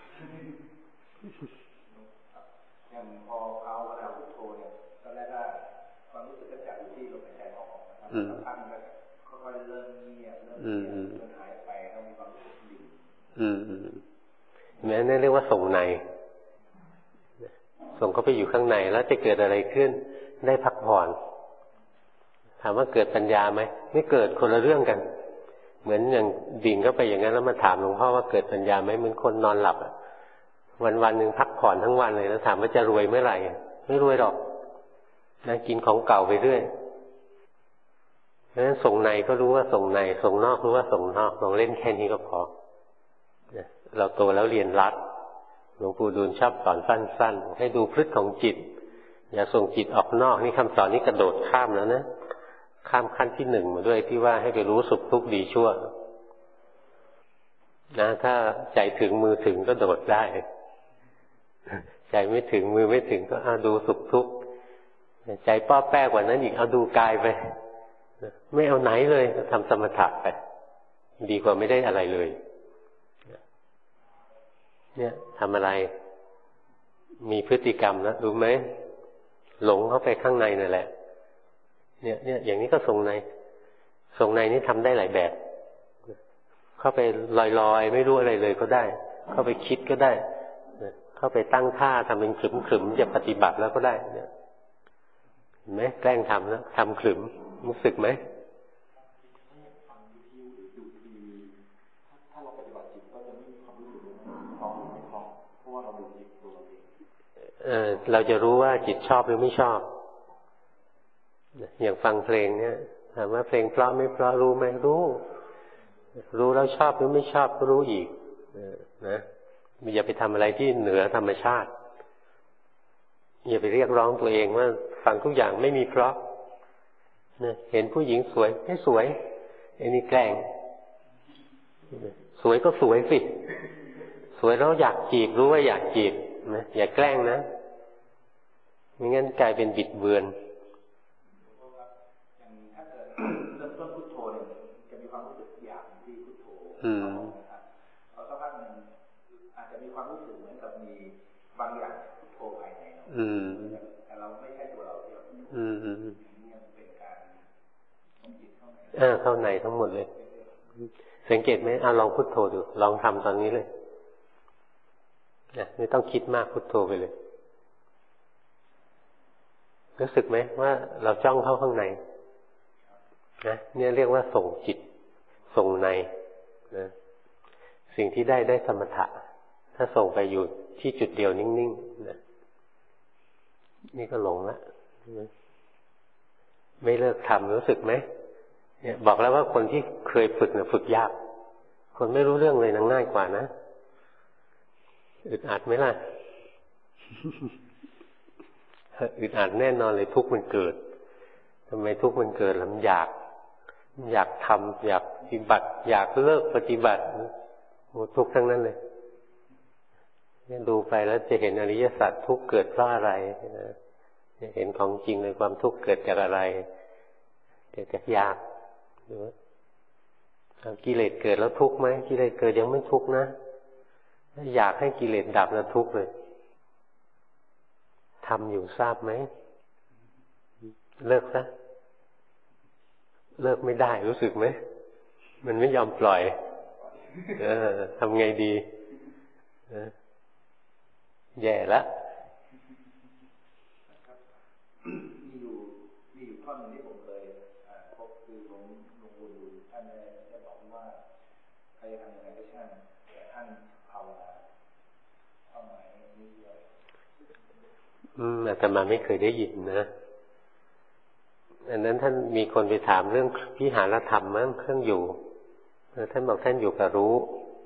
อย่างพอเอาเวลาพุทโธเนี่ยตอนแรกก็ความรู้สึกก็จับอยู่ที่ลมหายใจออกสักพักมันค่อยๆเริ่มเงียบมันหายไปแล้วมีความรู้สึกดีแม้นั่นเรียกว่าส่งในส่งเข้าไปอยู่ข้างในแล้วจะเกิดอะไรขึ้นได้พักผ่อนถามว่าเกิดปัญญาไหมไม่เกิดคนละเรื่องกันเหมือนอย่างดิ่งเข้าไปอย่างนั้นแล้วมาถามหลวงพ่อว่าเกิดปัญญาไหมเหมือนคนนอนหลับวันๆหนึ่งพักผ่อนทั้งวันเลยแล้วถามว่าจะรวยเมื่อไหร่ไม่รวยหรอกนะกินของเก่าไปเรื่อยเพราะฉะนั้นส่งในก็รู้ว่าส่งในส่งนอกรู้ว่าส่งนอกลองเล่นแค่นี้ก็พอเราโตแล้วเรียนรัดหลวงปู่ดูลชอบสอนสั้นๆให้ดูพฤติของจิตอย่าส่งจิตออกนอกนี่คำสอนนี้กระโดดข้ามแล้วนะข้ามขั้นที่หนึ่งมาด้วยที่ว่าให้ไปรู้สุขทุกข์ดีชั่วนะถ้าใจถึงมือถึงก็โดดได้ใจไม่ถึงมือไม่ถึงก็ดูสุขทุกข์ใจป้อแป้กว่านั้นอีกเอาดูกายไปไม่เอาไหนเลยทำสมถะไปดีกว่าไม่ได้อะไรเลยเนี่ยทำอะไรมีพฤติกรรมนะรู้ไหมหลงเข้าไปข้างในนั่นแหละเนี่ยอย่างนี้ก็ส่งในนี่ทำได้หลายแบบเข้าไปลอยๆไม่รู้อะไรเลยก็ได้เข้าไปคิดก็ได้เข้าไปตั้งท่าทำเป็นขรึมๆจะปฏิบัติแล้วก็ได้เนี่ยเห็นไหมแกล้งทำแล้วทำขรึมรู้สึกไหมถ้าเราปฏิบัติจิตก็จะไม่มีความรู้สึกเพราะว่าเราดูจิตตัวเราเองเราจะรู้ว่าจิตชอบหรือไม่ชอบอย่างฟังเพลงเนี่ยถามว่าเพลงเพราะไม่เพราะรู้ไหมรู้แล้วชอบหรือไม่ชอบก็รู้อีกนะอย่าไปทำอะไรที่เหนือธรรมชาติอย่าไปเรียกร้องตัวเองว่าฟังทุกอย่างไม่มีเพราะนะเห็นผู้หญิงสวยไม่สวยไอ้นี่แกล้งสวยก็สวยสิสวยแล้วอยากจีบรู้ว่าอยากจีบนะอย่าแกล้งนะไม่งั้นกลายเป็นบิดเบือนถ้าเกิดเริ่มต้นพุทโธเนี่ยจะมีความรู้สึกอยากที่พุทโธนะครับพอสักพักหนึ่งอาจจะมีความรู้สึกเหมือนกับมีบางอย่างพุทโธภายในเราแต่เราไม่ใช่ตัวเราที่เราพุทโธนี่เป็นการของจิตเข้าในทั้งหมดเลยสังเกตไหมลองพุทโธดูลองทำตอนนี้เลยไม่ต้องคิดมากพุทโธไปเลยรู้สึกไหมว่าเราจ้องเข้าข้างในนะเนี่ยเรียกว่าส่งจิตส่งในนะสิ่งที่ได้สมถะถ้าส่งไปอยู่ที่จุดเดียวนิ่งๆนะนี่ก็หลงละไม่เลิกทำรู้สึกไหมเนี่ยบอกแล้วว่าคนที่เคยฝึกเนี่ยฝึกยากคนไม่รู้เรื่องเลยง่ายกว่านะอึดอัดไหมล่ะ อึดอัดแน่นอนเลยทุกข์มันเกิดทำไมทุกข์มันเกิดแล้วมันอยากทำอยากปฏิบัติอยากเลิกปฏิบัติหมดทุกข์ทั้งนั้นเลยเนี่ยดูไปแล้วจะเห็นอริยสัจทุกข์เกิดเพราะอะไรนะจะเห็นของจริงเลยความทุกข์เกิดจากอะไรเกิดจากอยากหรือกิเลสเกิดแล้วทุกข์ไหมกิเลสเกิดยังไม่ทุกข์นะอยากให้กิเลสดับแล้วทุกข์เลยทำอยู่ทราบไหมเลิกซะเลิกไม่ได้รู้สึกไหมมันไม่ยอมปล่อยทำไงดีแย่ละมีอยู่ท่อนนึงที่ผมเคยพบคือผมหลวงปู่ดูท่านได้บอกว่าใครทำยังไงก็ช่างแต่ท่านภาวนาความหมายนี้ด้วยอาตมาไม่เคยได้ยินนะอันนั้นท่านมีคนไปถามเรื่องวิหารธรรมมั้งเครื่องอยู่ท่านบอกท่านอยู่กับรู้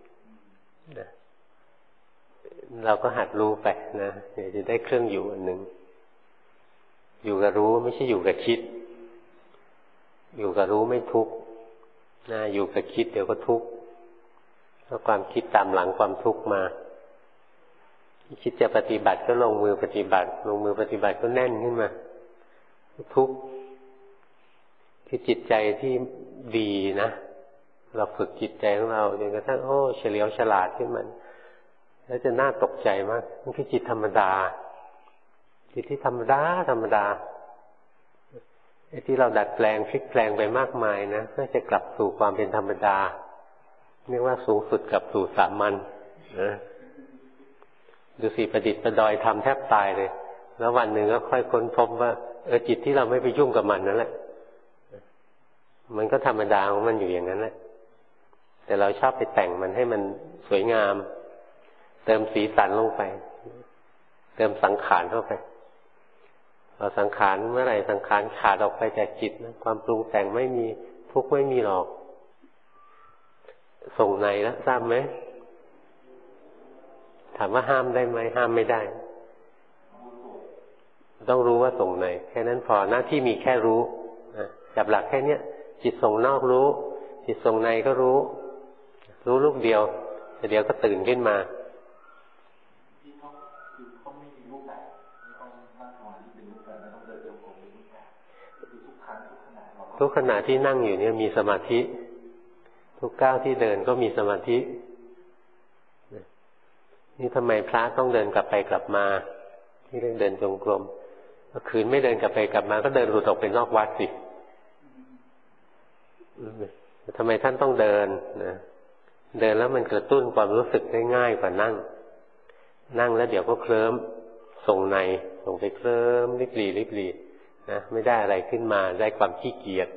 เราก็หัดรู้ไปนะเดี๋ยวจะได้เครื่องอยู่อันหนึ่งอยู่กับรู้ไม่ใช่อยู่กับคิดอยู่กับรู้ไม่ทุกข์นะอยู่กับคิดเดี๋ยวก็ทุกข์เพราะความคิดตามหลังความทุกข์มาคิดจะปฏิบัติก็ลงมือปฏิบัติลงมือปฏิบัติก็แน่นขึ้นมาทุกข์คือจิตใจที่ดีนะเราฝึกจิตใจของเราจนกระทั่งเฉลียวฉลาดขึ้นมันแล้วจะน่าตกใจมากมันคือจิตธรรมดาจิตที่ธรรมดาไอ้ที่เราดัดแปลงพลิกแปลงไปมากมายนะเพื่อจะกลับสู่ความเป็นธรรมดาเรียกว่าสูงสุดกลับสู่สามัญนะดูสิประดิษฐ์ประดอยทำแทบตายเลยแล้ววันหนึ่งก็ค่อยค้นพบว่าจิตที่เราไม่ไปยุ่งกับมันนั่นแหละมันก็ธรรมดาของมันอยู่อย่างนั้นแหละแต่เราชอบไปแต่งมันให้มันสวยงามเติมสีสันลงไปเติมสังขารเข้าไปพอสังขารเมื่อไหร่สังขารขาดออกไปจากจิตนะความปรุงแต่งไม่มีทุกข์ไม่มีหรอกส่งในแล้วทราบไหมถามว่าห้ามได้ไหมห้ามไม่ได้ต้องรู้ว่าส่งในแค่นั้นพอหน้าที่มีแค่รู้นะจับหลักแค่เนี้ยจิตส่งนอกรู้จิตส่งในก็รู้ลูกเดียวแต่เดี๋ยวก็ตื่นขึ้นมาทุกขณะที่นั่งอยู่เนี่ยมีสมาธิทุกก้าวที่เดินก็มีสมาธินี่ทำไมพระต้องเดินกลับไปกลับมาที่เรียกเดินจงกรมถ้าคืนไม่เดินกลับไปกลับมาก็เดินหลุดออกไปนอกวัดสิทำไมท่านต้องเดินนะเดินแล้วมันกระตุ้นความรู้สึกได้ง่ายกว่านั่งแล้วเดี๋ยวก็เคลิ้มส่งในส่งไปเคลิ้มริบหรี่นะไม่ได้อะไรขึ้นมาได้ความขี้เกียจ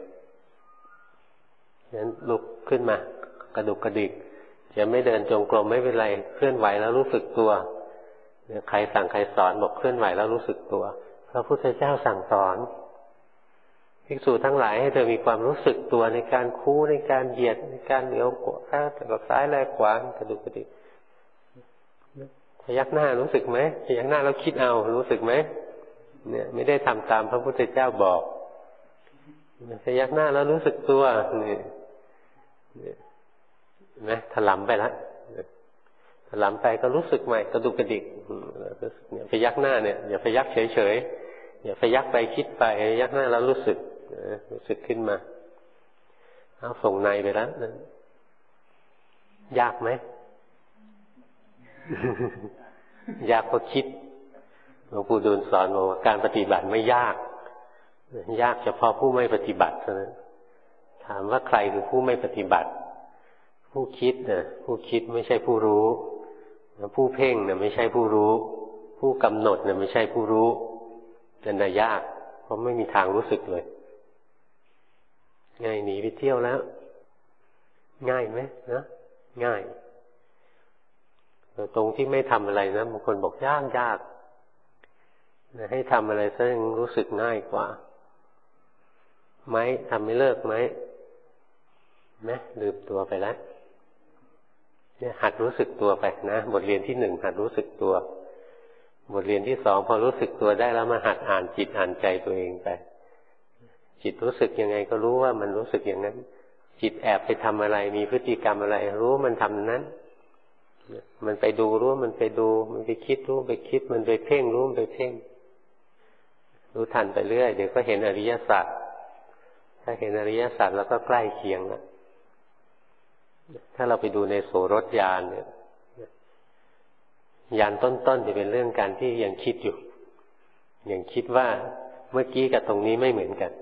งั้นลุกขึ้นมากระดุกกระดิกจะไม่เดินจงกรมไม่เป็นไรเคลื่อนไหวแล้วรู้สึกตัวใครสั่งใครสอนบอกเคลื่อนไหวแล้วรู้สึกตัวพระพุทธเจ้าสั่งสอนภิกษุทั้งหลายให้เธอมีความรู้สึกตัวในการคู่ในการเหยียดในการเหลียวขวากับซ้ายแลขวากระดุกกระดิกพยักหน้ารู้สึกไหมพยักหน้าแล้วคิดเอารู้สึกไหมเนี่ยไม่ได้ทำตามพระพุทธเจ้าบอกพยักหน้าแล้วรู้สึกตัวนี่เห็นไหมถลำไปแล้วถลำไปก็รู้สึกใหม่กระดุกกระดิกเนี่ยพยักหน้าเนี่ยอย่าพยักเฉยๆอย่าพยักไปคิดไปพยักหน้าแล้วรู้สึกขึ้นมาเอาส่งในไปแล้วนั่นยากไหม ยากเพราะคิดหลวงปู่ดูลสอนว่าการปฏิบัติไม่ยากยากเฉพาะผู้ไม่ปฏิบัติเท่านั้นถามว่าใครคือผู้ไม่ปฏิบัติผู้คิดนะผู้คิดไม่ใช่ผู้รู้ผู้เพ่งนะไม่ใช่ผู้รู้ผู้กำหนดนะไม่ใช่ผู้รู้นั่นน่ะยากเพราะไม่มีทางรู้สึกเลยง่ายหนีไปเที่ยวแล้วง่ายไหมนะง่ายตรงที่ไม่ทำอะไรนะบางคนบอกยากให้ทำอะไรซะยังรู้สึกง่ายกว่าไหมทำไม่เลิกไหมนะลืมตัวไปแล้วเนี่ยหัดรู้สึกตัวไปนะบทเรียนที่หนึ่งหัดรู้สึกตัวบทเรียนที่สองพอรู้สึกตัวได้แล้วมาหัดอ่านจิตอ่านใจตัวเองไปจิตรู้สึกยังไงก็รู้ว่ามันรู้สึกอย่างนั้นจิตแอบไปทำอะไรมีพฤติกรรมอะไรรู้มันทำนั้นมันไปดูรู้มันไปดูมันไปคิดรู้ไปคิดมันไปเพ่งรู้มันไปเพ่งรู้ทันไปเรื่อยเดี๋ยวก็เห็นอริยสัจถ้าเห็นอริยสัจแล้วก็ใกล้เคียงแล้วถ้าเราไปดูในโสรถญาณเนี่ยญาณต้นๆจะเป็นเรื่องการที่ยังคิดอยู่ยังคิดว่าเมื่อกี้กับตรงนี้ไม่เหมือนกัน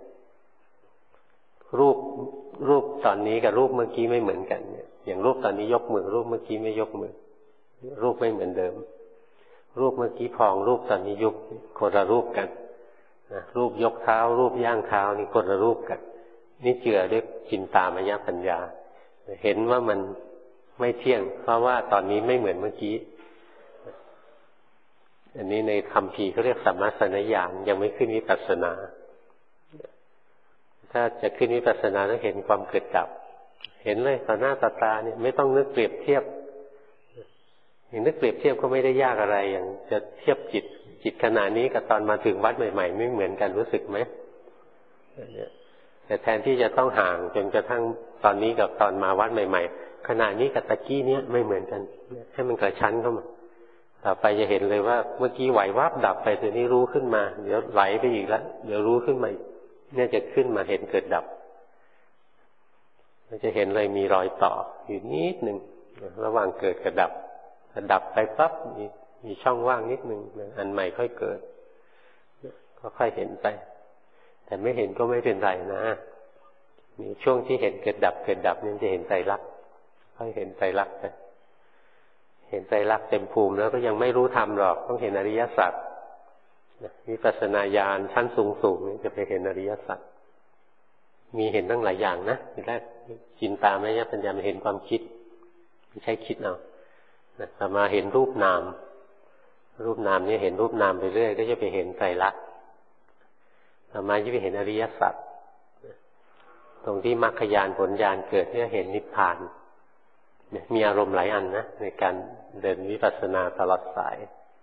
รูปตอนนี้กับรูปเมื่อกี้ไม่เหมือนกันเนี่ยอย่างรูปตอนนี้ยกมือรูปเมื่อกี้ไม่ยกมือรูปไม่เหมือนเดิมรูปเมื่อกี้พองรูปตอนนี้ยุบคนละรูปกันนะรูปยกเท้ารูปย่างเท้านี่คนละรูปกันนี่เจือด้วยจินตามยปัญญาเห็นว่ามันไม่เที่ยงเพราะว่าตอนนี้ไม่เหมือนเมื่อกี้อันนี้ในคัมภีร์เขาเรียกสัมมาสัญญาณยังไม่ขึ้นวิปัสสนาถ้าจะขึ้นวิปัสสนาต้องเห็นความเกิดดับเห็นเลยต่อหน้าต่อตาเนี่ยไม่ต้องนึกเปรียบเทียบอย่างนึกเปรียบเทียบก็ไม่ได้ยากอะไรอย่างจะเทียบจิตขณะนี้กับตอนมาถึงวัดใหม่ๆไม่เหมือนกันรู้สึกไหมแต่แทนที่จะต้องห่างจนกระทั่งตอนนี้กับตอนมาวัดใหม่ๆขณะนี้กับตะกี้เนี้ยไม่เหมือนกันให้มันกระชั้นเข้ามาต่อไปจะเห็นเลยว่าเมื่อกี้ไหววับดับไปทีนี้รู้ขึ้นมาเดี๋ยวไหลไปอีกแล้วเดี๋ยวรู้ขึ้นมาเนี่ยจะขึ้นมาเห็นเกิดดับเราจะเห็นเลยมีรอยต่ออยู่นิดหนึ่งระหว่างเกิดกับดับดับไปปั๊บมีช่องว่างนิดหนึ่งอันใหม่ค่อยเกิดก็ค่อยเห็นไปแต่ไม่เห็นก็ไม่เป็นไรนะมีช่วงที่เห็นเกิดดับนี่จะเห็นไตรลักษณ์ค่อยเห็นไตรลักษณ์ไปเห็นไตรลักษณ์เต็มภูมิแล้วก็ยังไม่รู้ธรรมหรอกต้องเห็นอริยสัจวิปัสสนาญาณชั้นสูงๆจะไปเห็นอริยสัจมีเห็นตั้งหลายอย่างนะทีแรกจินตามยปัญญาเห็นความคิดไม่ใช่คิดเอาต่อมาเห็นรูปนามนี่เห็นรูปนามไปเรื่อยก็จะไปเห็นไตรลักษณ์ต่อมาจะไปเห็นอริยสัจตรงที่มรรคญาณผลญาณเกิดเนี่ยเห็นนิพพานมีอารมณ์หลายอันนะในการเดินวิปัสสนาตลอดสาย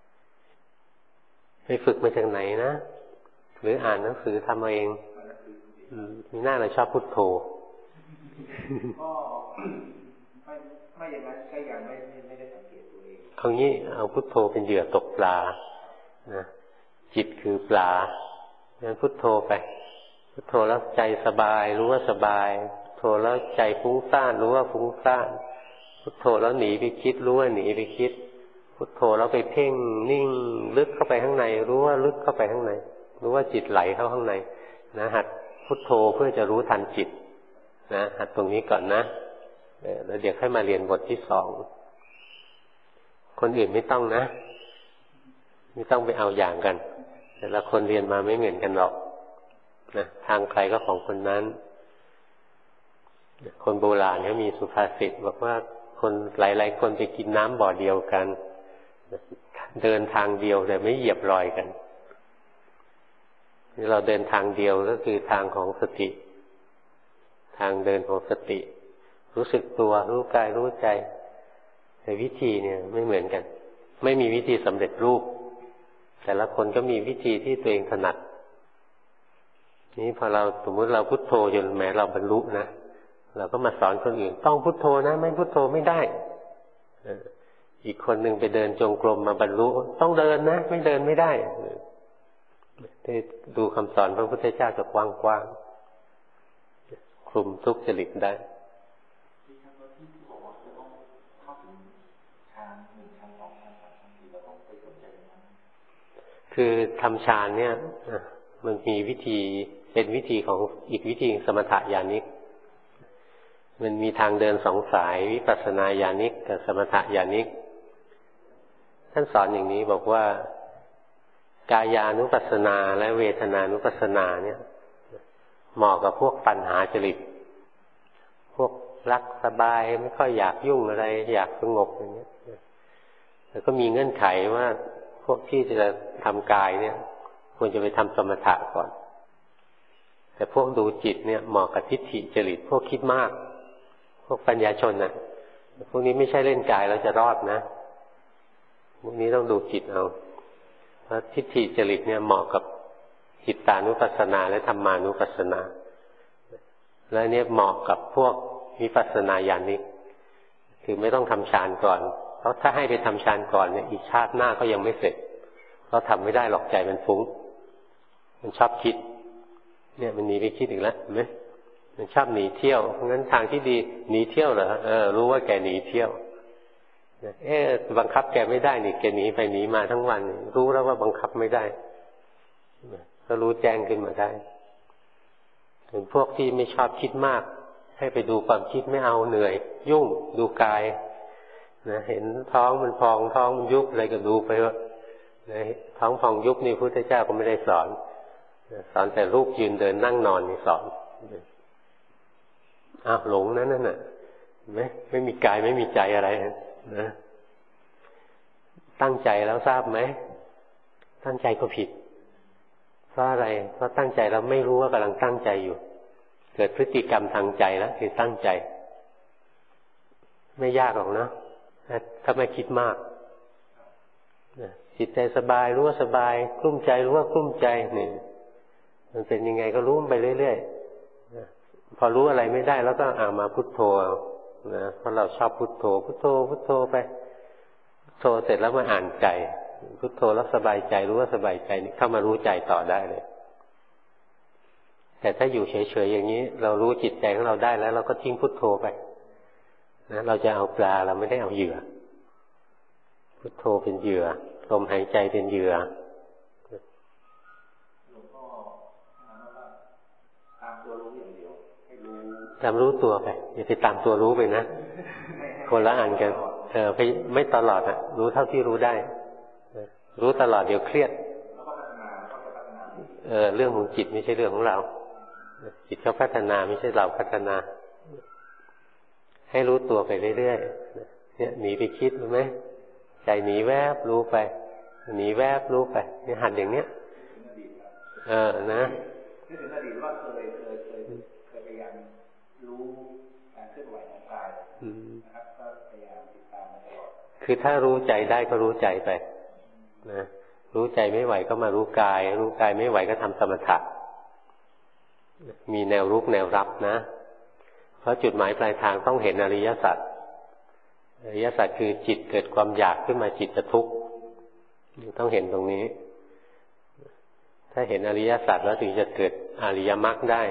ไปฝึกมาจากไหนนะหรืออ่านหนังสือทำเองมีหน้าเราชอบพุทโธก็ไม่อย่างนั้นก็ยังไม่ได้สังเกตตัวเองเอางี้เอาพุทโธเป็นเหยื่อตกปลานะจิตคือปลางั้นพุทโธไปพุทโธแล้วใจสบายรู้ว่าสบายพุทโธแล้วใจฟุ้งซ่านรู้ว่าฟุ้งซ่านพุทโธแล้วหนีไปคิดรู้ว่าหนีไปคิดพุทโธแล้วไปเพ่งนิ่งลึกเข้าไปข้างในรู้ว่าลึกเข้าไปข้างในรู้ว่าจิตไหลเข้าข้างในนะหัดพุทโธเพื่อจะรู้ทันจิตนะหัดตรงนี้ก่อนนะแล้วเดี๋ยวค่อยมาเรียนบทที่สองคนอื่นไม่ต้องนะไม่ต้องไปเอาอย่างกันแต่ละคนเรียนมาไม่เหมือนกันหรอกนะทางใครก็ของคนนั้นคนโบราณเขามีสุภาษิตบอกว่าคนหลายๆคนไปกินน้ำบ่อเดียวกันเดินทางเดียวแต่ไม่เหยียบรอยกันเราเดินทางเดียวก็คือทางของสติทางเดินของสติรู้สึกตัวรู้กายรู้ใจแต่วิธีเนี่ยไม่เหมือนกันไม่มีวิธีสำเร็จรูปแต่ละคนก็มีวิธีที่ตัวเองถนัดนี้พอเราสมมติเราพุทโธจนแม้เราบรรลุนะเราก็มาสอนคนอื่นต้องพุทโธนะไม่พุทโธไม่ได้อีกคนหนึ่งไปเดินจงกรมมาบรรลุต้องเดินนะไม่เดินไม่ได้ดูคำสอนพระพุทธเจ้าจะกว้างๆคลุมทุกจริตได้คือทำฌานเนี่ยมันมีวิธีเป็นวิธีของอีกวิธีสมถะญาณิกมันมีทางเดินสองสายวิปัสสนาญาณิกกับสมถะญาณิกท่านสอนอย่างนี้บอกว่ากายานุปัสสนาและเวทนานุปัสสนาเนี่ยเหมาะกับพวกปัญหาจริตพวกรักสบายไม่ค่อยอยากยุ่งอะไรอยากสงบอย่างเงี้ยแล้วก็มีเงื่อนไขว่าพวกที่จะทำกายเนี่ยควรจะไปทำสมถะก่อนแต่พวกดูจิตเนี่ยเหมาะกับทิฏฐิจริตพวกคิดมากพวกปัญญาชนน่ะพวกนี้ไม่ใช่เล่นกายแล้วจะรอดนะพวกนี้ต้องดูจิตเอาเพราะทิฏฐิจริตเนี่ยเหมาะกับจิตตานุปัสสนาและธรรมานุปัสสนาและเนี่ยเหมาะกับพวกวิปัสสนาญาณิกคือไม่ต้องทำฌานก่อนเพราะถ้าให้ไปทำฌานก่อนเนี่ยอีกชาติหน้าก็ยังไม่เสร็จเพราะทำไม่ได้หรอกใจมันฟุ้งมันชอบคิดเนี่ยมันหนีไปคิดอีกแล้วเห็นไหมมันชอบหนีเที่ยวเพราะงั้นทางที่ดีหนีเที่ยวเหรอรู้ว่าแกหนีเที่ยวบังคับแกไม่ได้นี่แกหนีไปหนีมาทั้งวันรู้แล้วว่าบังคับไม่ได้ก็รู้แจ้งขึ้นมาได้ส่วนพวกที่ไม่ชอบคิดมากให้ไปดูความคิดไม่เอาเหนื่อยยุ่งดูกายนะเห็นท้องมันพองท้องมันยุบอะไรก็ดูไปว่าท้องพองยุบนี่พุทธเจ้าก็ไม่ได้สอนแต่รูปยืนเดินนั่งนอนนี่สอนหลงนั่นน่ะไม่มีกายไม่มีใจอะไรนะตั้งใจแล้วทราบไหมตั้งใจก็ผิดเพราะอะไรเพราะตั้งใจแล้วไม่รู้ว่ากำลังตั้งใจอยู่เกิดพฤติกรรมทางใจแล้วคือตั้งใจไม่ยากหรอกนะถ้าไม่คิดมากจิตใจสบายรู้ว่าสบายกลุ้มใจรู้ว่ากลุ้มใจนี่มันเป็นยังไงก็รู้ไปเรื่อยๆพอรู้อะไรไม่ได้แล้วก็มาพุทโธนะเพราะเราชอบพุทโธพุทโธพุทโธไปพุทโธเสร็จแล้วมาอ่านใจพุทโธแล้วสบายใจรู้ว่าสบายใจนี่เข้ามารู้ใจต่อได้เลยแต่ถ้าอยู่เฉยๆอย่างนี้เรารู้จิตใจของเราได้แล้วเราก็ทิ้งพุทโธไปนะเราจะเอาปลาเราไม่ได้เอาเหยื่อพุทโธเป็นเหยื่อลมหายใจเป็นเหยื่อตามรู้ตัวไปอย่าไปตามตัวรู้ไปนะคนละอันกันไม่ตลอดรู้เท่าที่รู้ได้รู้ตลอดเดี๋ยวเครียดเรื่องของจิตไม่ใช่เรื่องของเราจิตเขาพัฒนาไม่ใช่เราพัฒนาให้รู้ตัวไปเรื่อยๆเนี่ยหนีไปคิดรู้ไหมใจหนีแวบรู้ไปหนีแวบรู้ไปเนี่ยหัดอย่างเนี้ยนะนึกถึงอดีตว่าเคยพยายามรู้การเคลื่อนไหวของกายนะครับก็พยายามติดตามมาตลอดคือถ้ารู้ใจได้ก็รู้ใจไปนะรู้ใจไม่ไหวก็มารู้กายรู้กายไม่ไหวก็ทำสมถะมีแนวรุกแนวรับนะเพราะจุดหมายปลายทางต้องเห็นอริยสัจอริยสัจคือจิตเกิดความอยากขึ้นมาจิตจะทุกข์ต้องเห็นตรงนี้ถ้าเห็นอริยสัจแล้วถึงจะเกิดอริยมรรคได้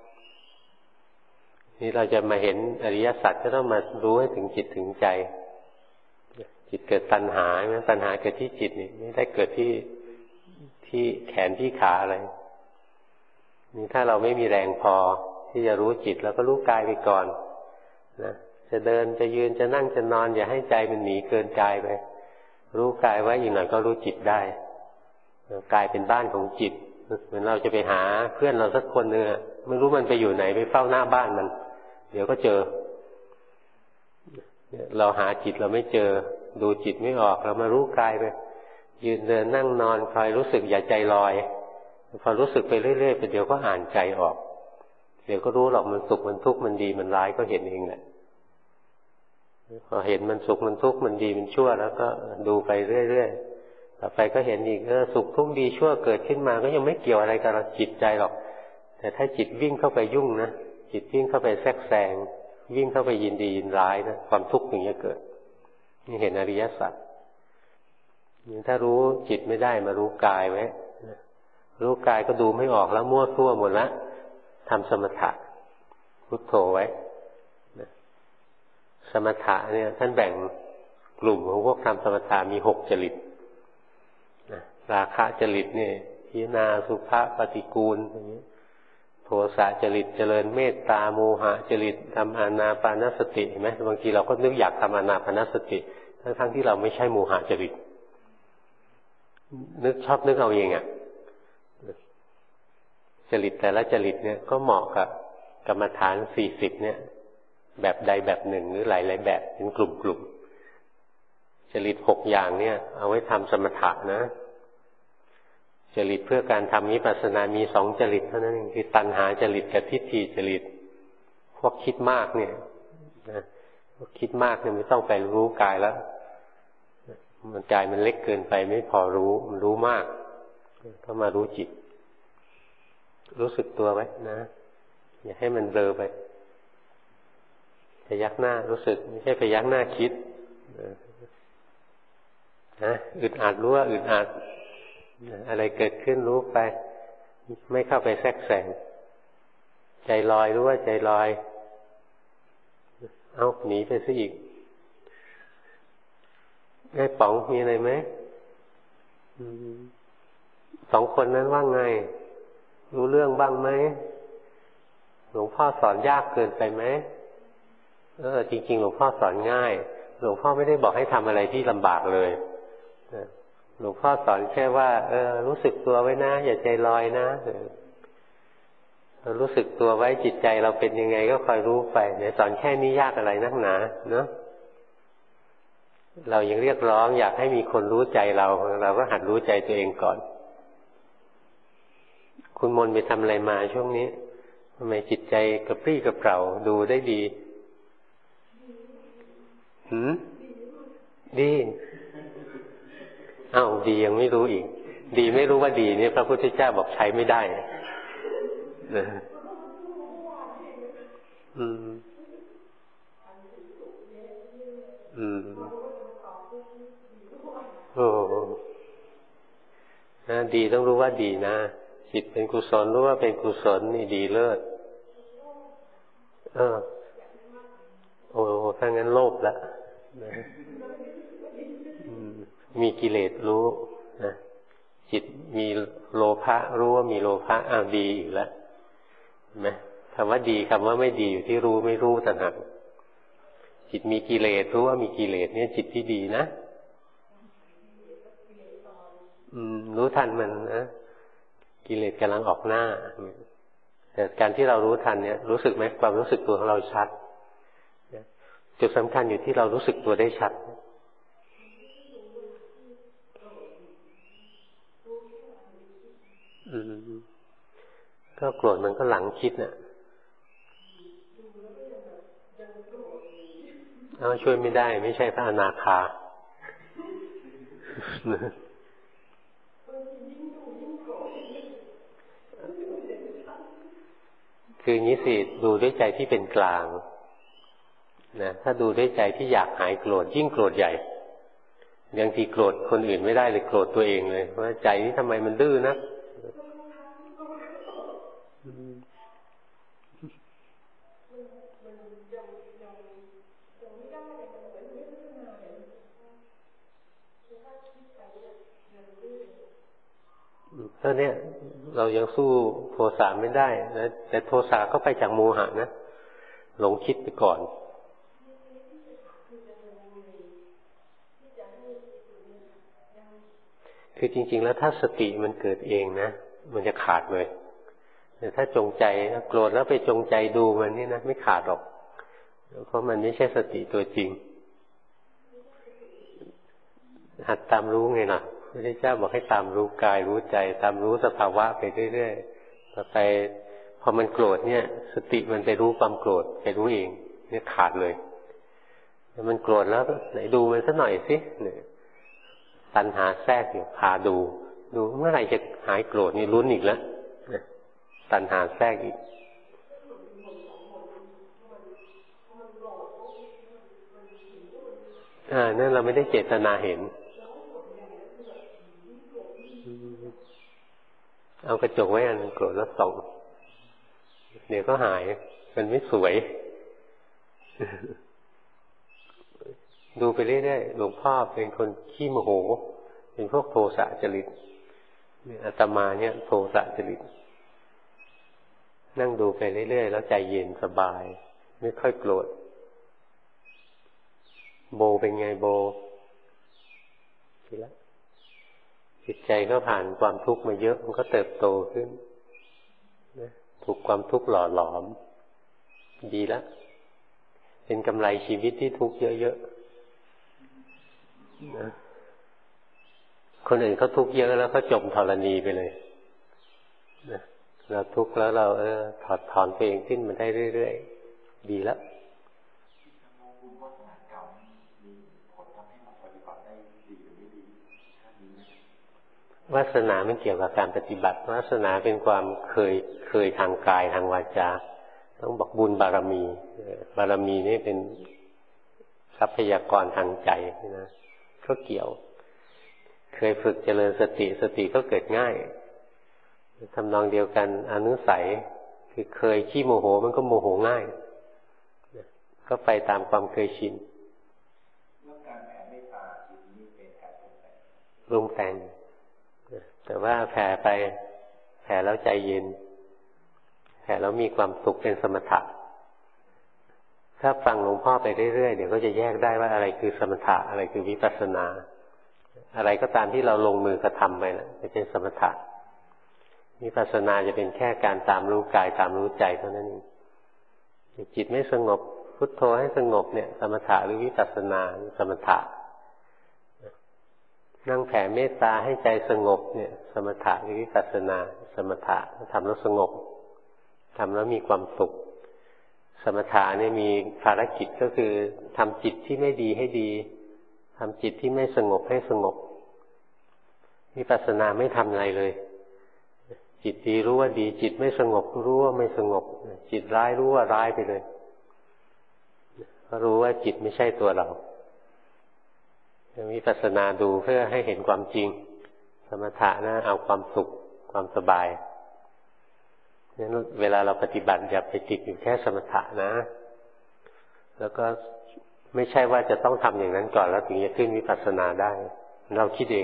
นี่เราจะมาเห็นอริยสัจก็ต้องมารู้ให้ถึงจิตถึงใจจิตเกิดตัณหาไหมตัณหาเกิดที่จิตนี่ไม่ได้เกิดที่แขนที่ขาอะไรนี่ถ้าเราไม่มีแรงพอที่จะรู้จิตแล้วก็รู้กายไปก่อนนะจะเดินจะยืนจะนั่งจะนอนอย่าให้ใจมันหนีเกินกายไปรู้กายไว้อีกหน่อยก็รู้จิตได้กายเป็นบ้านของจิตเหมือนเราจะไปหาเพื่อนเราสักคนนึงไม่รู้มันไปอยู่ไหนไปเฝ้าหน้าบ้านมันเดี๋ยวก็เจอเราหาจิตเราไม่เจอดูจิตไม่ออกเรามารู้กายไปยืนเดินนั่งนอนคอยรู้สึกอย่าใจลอยพอรู้สึกไปเรื่อยๆไปเดี๋ยวก็อ่านใจออกเดี๋ยวก็รู้หรอกมันสุขมันทุกข์มันดีมันร้ายก็เห็นเองแหละพอเห็นมันสุขมันทุกข์มันดีมันชั่วแล้วก็ดูไปเรื่อยๆต่อไปก็เห็นอีกสุขทุกข์ดีชั่วเกิดขึ้นมาก็ยังไม่เกี่ยวอะไรกับจิตใจหรอกแต่ถ้าจิตวิ่งเข้าไปยุ่งนะจิตวิ่งเข้าไปแทรกแซงวิ่งเข้าไปยินดียินร้ายนะความทุกข์อย่างนี้เกิดนี่เห็นอริยสัจถ้ารู้จิตไม่ได้มารู้กายไว้รู้กายก็ดูไม่ออกแล้วมั่วซั่วหมดละทำสมถะพุทโธไว้สมถะเนี่ยท่านแบ่งกลุ่มของพวกทำสมถะมี6 จริตราคะจริตเนี่ยพิจารณาสุภะปฏิกูลอย่างนี้โทสะจริตเจริญเมตตาโมหะจริตทำอานาปานสติเห็นไหมบางทีเราก็นึกอยากทำอานาปานสติทั้งที่เราไม่ใช่โมหะจริตนึกชอบนึกเอาเองอ่ะจริตแต่ละจริตเนี่ยก็เหมาะกับกรรมฐาน40เนี่ยแบบใดแบบหนึ่งหรือหลายๆแบบเป็นกลุ่มๆจริต6 อย่างเนี่ยเอาไว้ทำสมถะนะจริตเพื่อการทำวิปัสสนามี2 จริตเท่านั้นเองคือตัณหาจริตกับทิฏฐิจริตพวกคิดมากเนี่ยนะพวกคิดมากเนี่ยไม่ต้องไปรู้กายแล้วมันกายมันเล็กเกินไปไม่พอรู้มันรู้มากก็มารู้จิตรู้สึกตัวไว้นะอย่าให้มันเบลอไปพยักหน้ารู้สึกไม่ใช่พยักหน้าคิดนะอึดอัดรู้ว่าอึดอัดอะไรเกิดขึ้นรู้ไปไม่เข้าไปแทรกแซงใจลอยรู้ว่าใจลอยเอาหนีไปซะอีกไอ้ป๋องมีอะไรไหม2 คนนั้นว่าไงรู้เรื่องบ้างไหมหลวงพ่อสอนยากเกินไปไหมจริงๆหลวงพ่อสอนง่ายหลวงพ่อไม่ได้บอกให้ทำอะไรที่ลำบากเลยหลวงพ่อสอนแค่ว่ารู้สึกตัวไว้นะอย่าใจลอยนะรู้สึกตัวไว้จิตใจเราเป็นยังไงก็คอยรู้ไปเนี่ยสอนแค่นี้ยากอะไรนักหนาเนาะเรายังเรียกร้องอยากให้มีคนรู้ใจเราก็หัดรู้ใจตัวเองก่อนคุณมนต์ไปทำอะไรมาช่วงนี้ทำไมจิตใจกระปรี้กระเปร่าดูได้ดีดีอ้าวดียังไม่รู้อีกดีไม่รู้ว่าดีเนี่ยพระพุทธเจ้าบอกใช้ไม่ได้โอ้นะดีต้องรู้ว่าดีนะจิตเป็นกุศลรู้ว่าเป็นกุศลนี่ดีเลิศโอ้ถ้างั้นโลภละมีกิเลสรู้นะจิตมีโลภะรู้ว่ามีโลภะดีอีกแล้วเห็นไหมคำว่าดีคำว่าไม่ดีอยู่ที่รู้ไม่รู้ต่างหากจิตมีกิเลสรู้ว่ามีกิเลสเนี่ยจิตที่ดีนะรู้ทันมันนะกิเลสกำลังออกหน้าแต่การที่เรารู้ทันเนี่ยรู้สึกไหมความรู้สึกตัวของเราชัดจุดสำคัญอยู่ที่เรารู้สึกตัวได้ชัดก็โกรธมันก็หลังคิดน่ะช่วยไม่ได้ไม่ใช่พระอนาคาคืออย่างนี้สิดูด้วยใจที่เป็นกลางนะถ้าดูด้วยใจที่อยากหายโกรธยิ่งโกรธใหญ่บางทีโกรธคนอื่นไม่ได้เลยโกรธตัวเองเลยว่าใจนี้ทำไมมันดื้อนะเพราะเนี่ยเรายังสู้โทสะไม่ได้นะแต่โทสะก็ไปจากโมหะนะหลงคิดไปก่อนคือจริงๆแล้วถ้าสติมันเกิดเองนะมันจะขาดเลยแต่ถ้าจงใจโกรธแล้วไปจงใจดูมันนี่นะไม่ขาดหรอกเพราะมันไม่ใช่สติตัวจริงหัดตามรู้ไงนะพระพุทธเจ้าบอกให้ตามรู้กายรู้ใจตามรู้สภาวะไปเรื่อยๆต่อไปพอมันโกรธเนี่ยสติมันไปรู้ความโกรธไปรู้เองเนี่ยขาดเลยมันโกรธแล้วไหนดูมันสักหน่อยสิเนี่ยตัณหาแทรกอยู่พาดูเมื่อไหร่จะหายโกรธนี่ลุ้นอีกแล้วตัณหาแทรกอีกนั่นเราไม่ได้เจตนาเห็นเอากระจกไว้อันโกรธแล้วส่องเดี๋ยวก็หายมันไม่สวยดูไปเรื่อยๆหลวงพ่อเป็นคนขี้โมโหเป็นพวกโทสะจริตอาตมาเนี่ยโทสะจริตนั่งดูไปเรื่อยๆแล้วใจเย็นสบายไม่ค่อยโกรธโบเป็นไงโบทีละจิตใจก็ผ่านความทุกข์มาเยอะมันก็เติบโตขึ้นนะถูกความทุกข์หล่อหลอมดีแล้วเป็นกำไรชีวิตที่ทุกข์เยอะๆนะคนอื่นเขาทุกข์เยอะแล้วก็จมธรณีไปเลยนะเราทุกข์แล้วเราถอดถอนตัวเองขึ้นมาได้เรื่อยๆดีแล้ววาสนาไม่เกี่ยวกับการปฏิบัติวาสนาเป็นความเคยทางกายทางวาจาต้องบอกบุญบารมีบารมีนี่เป็นทรัพยากรทางใจนะก็เกี่ยวเคยฝึกเจริญสติก็เกิดง่ายทำนองเดียวกันอนุสัยคือเคยขี้โมโหมันก็โมโหง่ายก็ไปตามความเคยชินการแผ่เมตตาจิตนี้เป็นแผ่ปรุงแต่งแต่ว่าแผ่ไปแผ่แล้วใจเย็นแผ่แล้วมีความสุขเป็นสมถะถ้าฟังหลวงพ่อไปเรื่อยๆเดี๋ยวก็จะแยกได้ว่าอะไรคือสมถะอะไรคือวิปัสสนาอะไรก็ตามที่เราลงมือกระทำไปนะจะเป็นสมถะวิปัสสนาจะเป็นแค่การตามรู้กายตามรู้ใจเท่านั้นเองจิตไม่สงบพุทโธให้สงบเนี่ยสมถะหรือวิปัสสนาสมถะนั่งแผ่เมตตาให้ใจสงบเนี่ยสมถะหรือวิปัสสนาสมถะทำแล้วสงบทำแล้วมีความสุขสมถะเนี่ยมีภารกิจก็คือทำจิตที่ไม่ดีให้ดีทำจิตที่ไม่สงบให้สงบวิปัสสนาไม่ทำอะไรเลยจิตดีรู้ว่าดีจิตไม่สงบรู้ว่าไม่สงบจิตร้ายรู้ว่าร้ายไปเลยก็รู้ว่าจิตไม่ใช่ตัวเราวิปัสสนาดูเพื่อให้เห็นความจริงสมถะนะเอาความสุขความสบายงั้นเวลาเราปฏิบัติอย่าไปติดอยู่แค่สมถะนะแล้วก็ไม่ใช่ว่าจะต้องทำอย่างนั้นก่อนแล้วถึงจะขึ้นวิปัสสนาได้เราคิดเอง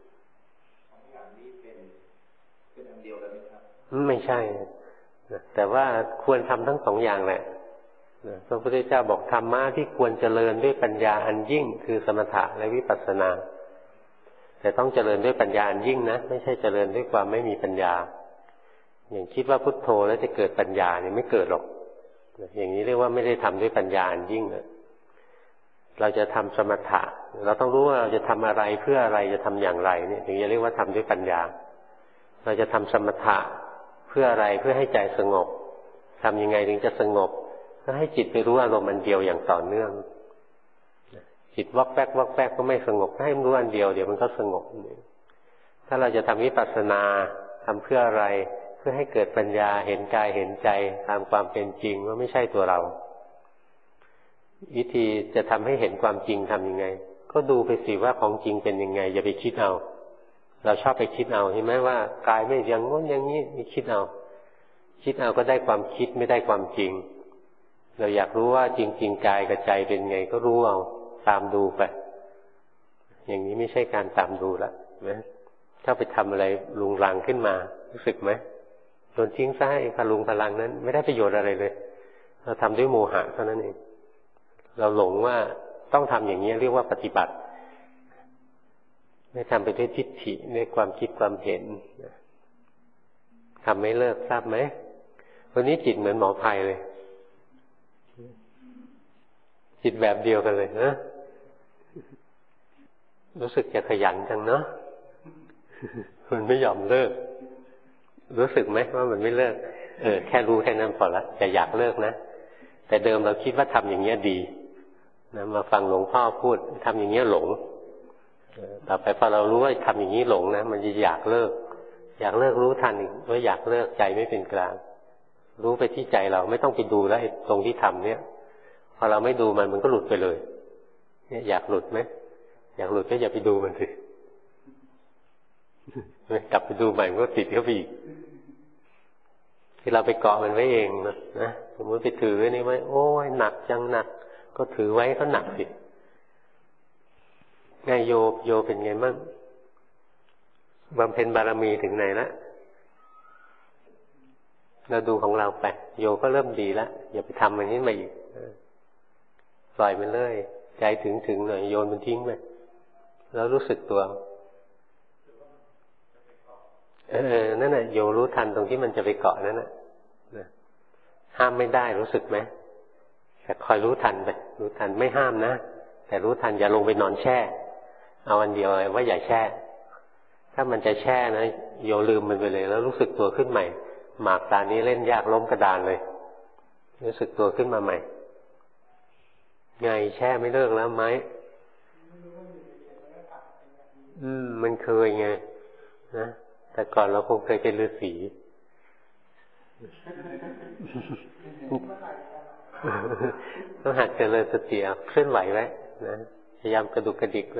ไม่ใช่แต่ว่าควรทำทั้งสองอย่างแหละพระพุทธเจ้าบอกธรรมะที่ควรเจริญด้วยปัญญาอันยิ่งคือสมถะและวิปัสสนาแต่ต้องเจริญด้วยปัญญาอันยิ่งนะไม่ใช่เจริญด้วยความไม่มีปัญญาอย่างคิดว่าพุทโธแล้วจะเกิดปัญญาเนี่ยไม่เกิดหรอกอย่างนี้เรียกว่าไม่ได้ทำด้วยปัญญาอันยิ่งเราจะทำสมถะเราต้องรู้ว่าเราจะทำอะไรเพื่ออะไรจะทำอย่างไรเนี่ยถึงจะเรียกว่าทำด้วยปัญญาเราจะทำสมถะเพื่ออะไรเพื่อให้ใจสงบทำยังไงถึงจะสงบก็ให้จิตไปรู้อารมณ์อันเดียวอย่างต่อเนื่องจิตวอกแวกวอกแวกก็ไม่สงบให้มันรู้อันเดียวเดี๋ยวมันก็สงบถ้าเราจะทำวิปัสสนาทำเพื่ออะไรเพื่อให้เกิดปัญญาเห็นกายเห็นใจตามความเป็นจริงว่าไม่ใช่ตัวเราวิธีจะทำให้เห็นความจริงทำยังไงก็ดูไปสิว่าของจริงเป็นยังไงอย่าไปคิดเอาเราชอบไปคิดเอาใช่ไหมว่ากายไม่อย่างง้นอย่างนี้มีคิดเอาก็ได้ความคิดไม่ได้ความจริงเราอยากรู้ว่าจริงๆกายกับใจเป็นไงก็รู้เอาตามดูไปอย่างนี้ไม่ใช่การตามดูละนะถ้าไปทำอะไรลุงรังขึ้นมารู้สึกไหมโดนทิ้งซะให้พลุงพลังนั้นไม่ได้ประโยชน์อะไรเลยเราทำด้วยโมหะเท่านั้นเองเราหลงว่าต้องทำอย่างนี้เรียกว่าปฏิบัติไม่ทำไปด้วยทิฏฐิด้วยความคิดความเห็นทำไม่เลิกทราบไหมวันนี้จิตเหมือนหมอภัยเลยจิตแบบเดียวกันเลยนะรู้สึกจะขยันจังเนาะ มันไม่ยอมเลิกรู้สึกไหมว่ามันไม่เลิกแค่รู้แค่นั้นพอละอย่าอยากเลิกนะแต่เดิมเราคิดว่าทำอย่างเงี้ยดีนะมาฟังหลวงพ่อพูดทำอย่างเงี้ยหลงต่อไปพอเรารู้ว่าทำอย่างนี้หลงนะมันจะอยากเลิกรู้ทันว่าอยากเลิกใจไม่เป็นกลางรู้ไปที่ใจเราไม่ต้องไปดูแล้วตรงที่ทำเนี่ยพอเราไม่ดูมันก็หลุดไปเลยเนี่ยอยากหลุดไหมอยากหลุดก็อย่าไปดูมันสิกลับไปดูใหม่มันก็ติดเข้าไปอีกที่เราไปเกาะมันไว้เองนะสมมติไปถือไว้นี่ไว้โอ้ยหนักจังหนักก็ถือไว้ก็หนักสิไงโยเป็นไงมั่งบำเพ็ญบารมีถึงไหนละเราดูของเราไปโยก็เริ่มดีแล้วอย่าไปทำมันนี้มาอีกปล่อยมันเลยใจถึงหน่อยโยนมันทิ้งไปแล้วรู้สึกตัวนั่นน่ะโยรู้ทันตรงที่มันจะไปเกาะนั่นน่ะห้ามไม่ได้รู้สึกไหมแต่คอยรู้ทันไปรู้ทันไม่ห้ามนะแต่รู้ทันอย่าลงไปนอนแช่เอาอันเดียวเลยว่าอย่าแช่ถ้ามันจะแช่นะโยลืมมันไปเลยแล้วรู้สึกตัวขึ้นใหม่หมากตานี้เล่นยากล้มกระดานเลยรู้สึกตัวขึ้นมาใหม่ไงแช่ไม่เลิกแล้วไหมมันเคยไงนะแต่ก่อนเราคงเคยเป็นฤาษีต้องหัดเจริญสติเคลื่อนไหวไว้นะพยายามกระดุกกระดิกไว้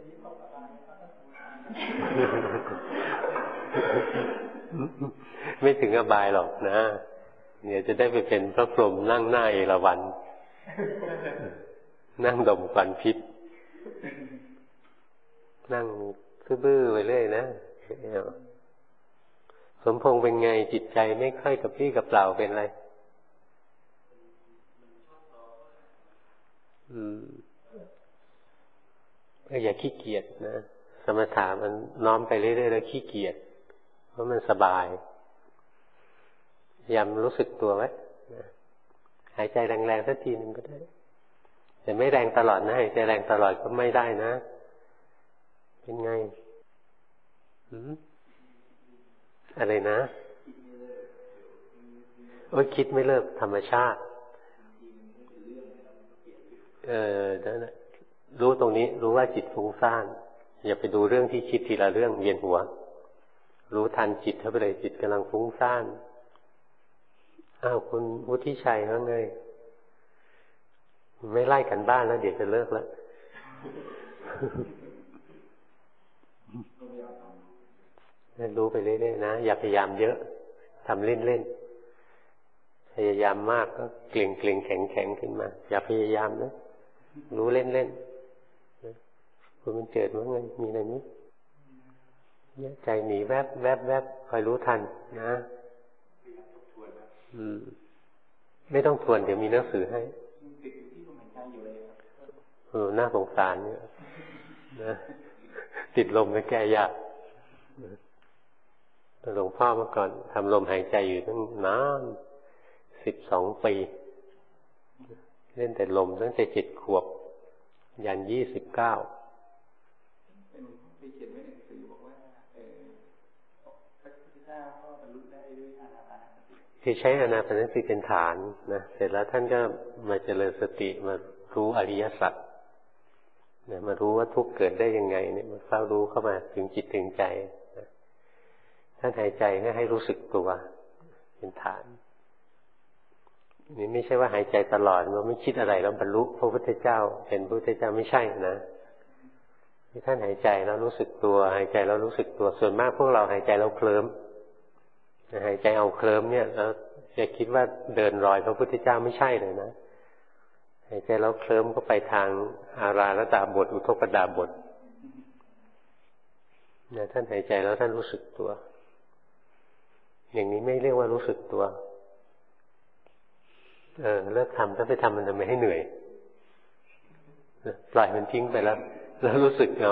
ไม่ถึงอบายหรอกนะเดี๋ยวจะได้ไปเป็นพระพรหมนั่งหน้าเอราวัณนั่งดมควันพิษนั่งซื่อๆไปเรื่อยนะสมพงษ์เป็นไงจิตใจไม่ค่อยกับพี่กับเปล่าเป็นไรก็อย่าขี้เกียจนะสมถะมันน้อมไปเรื่อยๆแล้วขี้เกียจเพราะมันสบายพยายามรู้สึกตัวไว้นะหายใจแรงๆสักทีนึงก็ได้แต่ไม่แรงตลอดนะหายใจแรงตลอดก็ไม่ได้นะเป็นไงอะไรนะคิดไม่เลิกธรรมชาตินั่นแหละรู้ตรงนี้รู้ว่าจิตฟุ้งซ่านอย่าไปดูเรื่องที่คิดทีละเรื่องเวียนหัวรู้ทันจิตเข้าไปเลยจิตกำลังฟุ้งซ่านคุณวุฒิชัยว่าไงไม่ไล่กันบ้านแล้วเดี๋ยวจะเลิกแล้วรู้ไปเรื่อยๆนะอย่าพยายามเยอะทำเล่นๆพยายามมากก็เกร็งๆแข็งๆขึ้นมาอย่าพยายามนะรู้เล่นๆคุณมันเจิดว่าไงมีอะไรนี้ใจหนีแวบแวบแวบคอยรู้ทันนะไม่ต้องทวนเดี๋ยวมีหนังสือให้น่าสงสารเนี่ยนะติดลมไม่แก้ยากหลวงพ่อเมื่อก่อนทำลมหายใจอยู่ตั้งนาน12 ปีเล่นแต่ลมตั้งแต่7 ขวบยัน29คือใช้อานาปานสติเป็นฐานนะเสร็จแล้วท่านก็มาเจริญสติมารู้อริยสัจนะมารู้ว่าทุกข์เกิดได้ยังไงเนี่ยมาเฝ้ารู้เข้ามาถึงจิตถึงใจนะท่านหายใจให้รู้สึกตัวเป็นฐานนี่ไม่ใช่ว่าหายใจตลอดเราไม่คิดอะไรแล้วบรรลุพระพุทธเจ้าเป็นพระพุทธเจ้าไม่ใช่นะที่ท่านหายใจแล้วรู้สึกตัวหายใจแล้วรู้สึกตัวส่วนมากพวกเราหายใจแล้วเคลิ้มหายใจเอาเคลิ้มเนี่ยแล้วจะคิดว่าเดินรอยพระพุทธเจ้าไม่ใช่เลยนะหายใจแล้วเคลิ้มก็ไปทางอาราลดาบทอุทกดาบทเนี่ยท่านหายใจแล้วท่านรู้สึกตัวอย่างนี้ไม่เรียกว่ารู้สึกตัวเลิกทำถ้าไปทำมันจะไม่ให้เหนื่อยปล่อยมันทิ้งไปแล้วรู้สึกเอา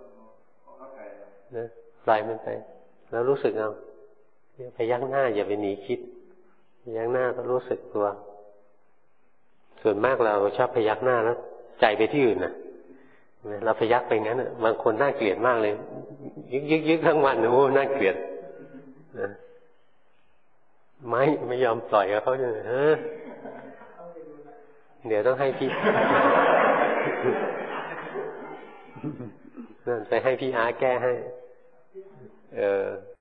ปล่อยมันไปแล้วรู้สึกเอาพยักหน้าอย่าไปหนีคิดพยักหน้าก็รู้สึกตัวส่วนมากเราชอบพยักหน้าแล้วใจไปที่อื่นนะเราพยักไปงั้นบางคนน่าเกลียดมากเลยยึกทั้งวันโอ้น่าเกลียดนะไม่ยอมปล่อยเขาเลยเดี๋ยวต้องให้พี่นั่นไปให้พี่อาแก้ให้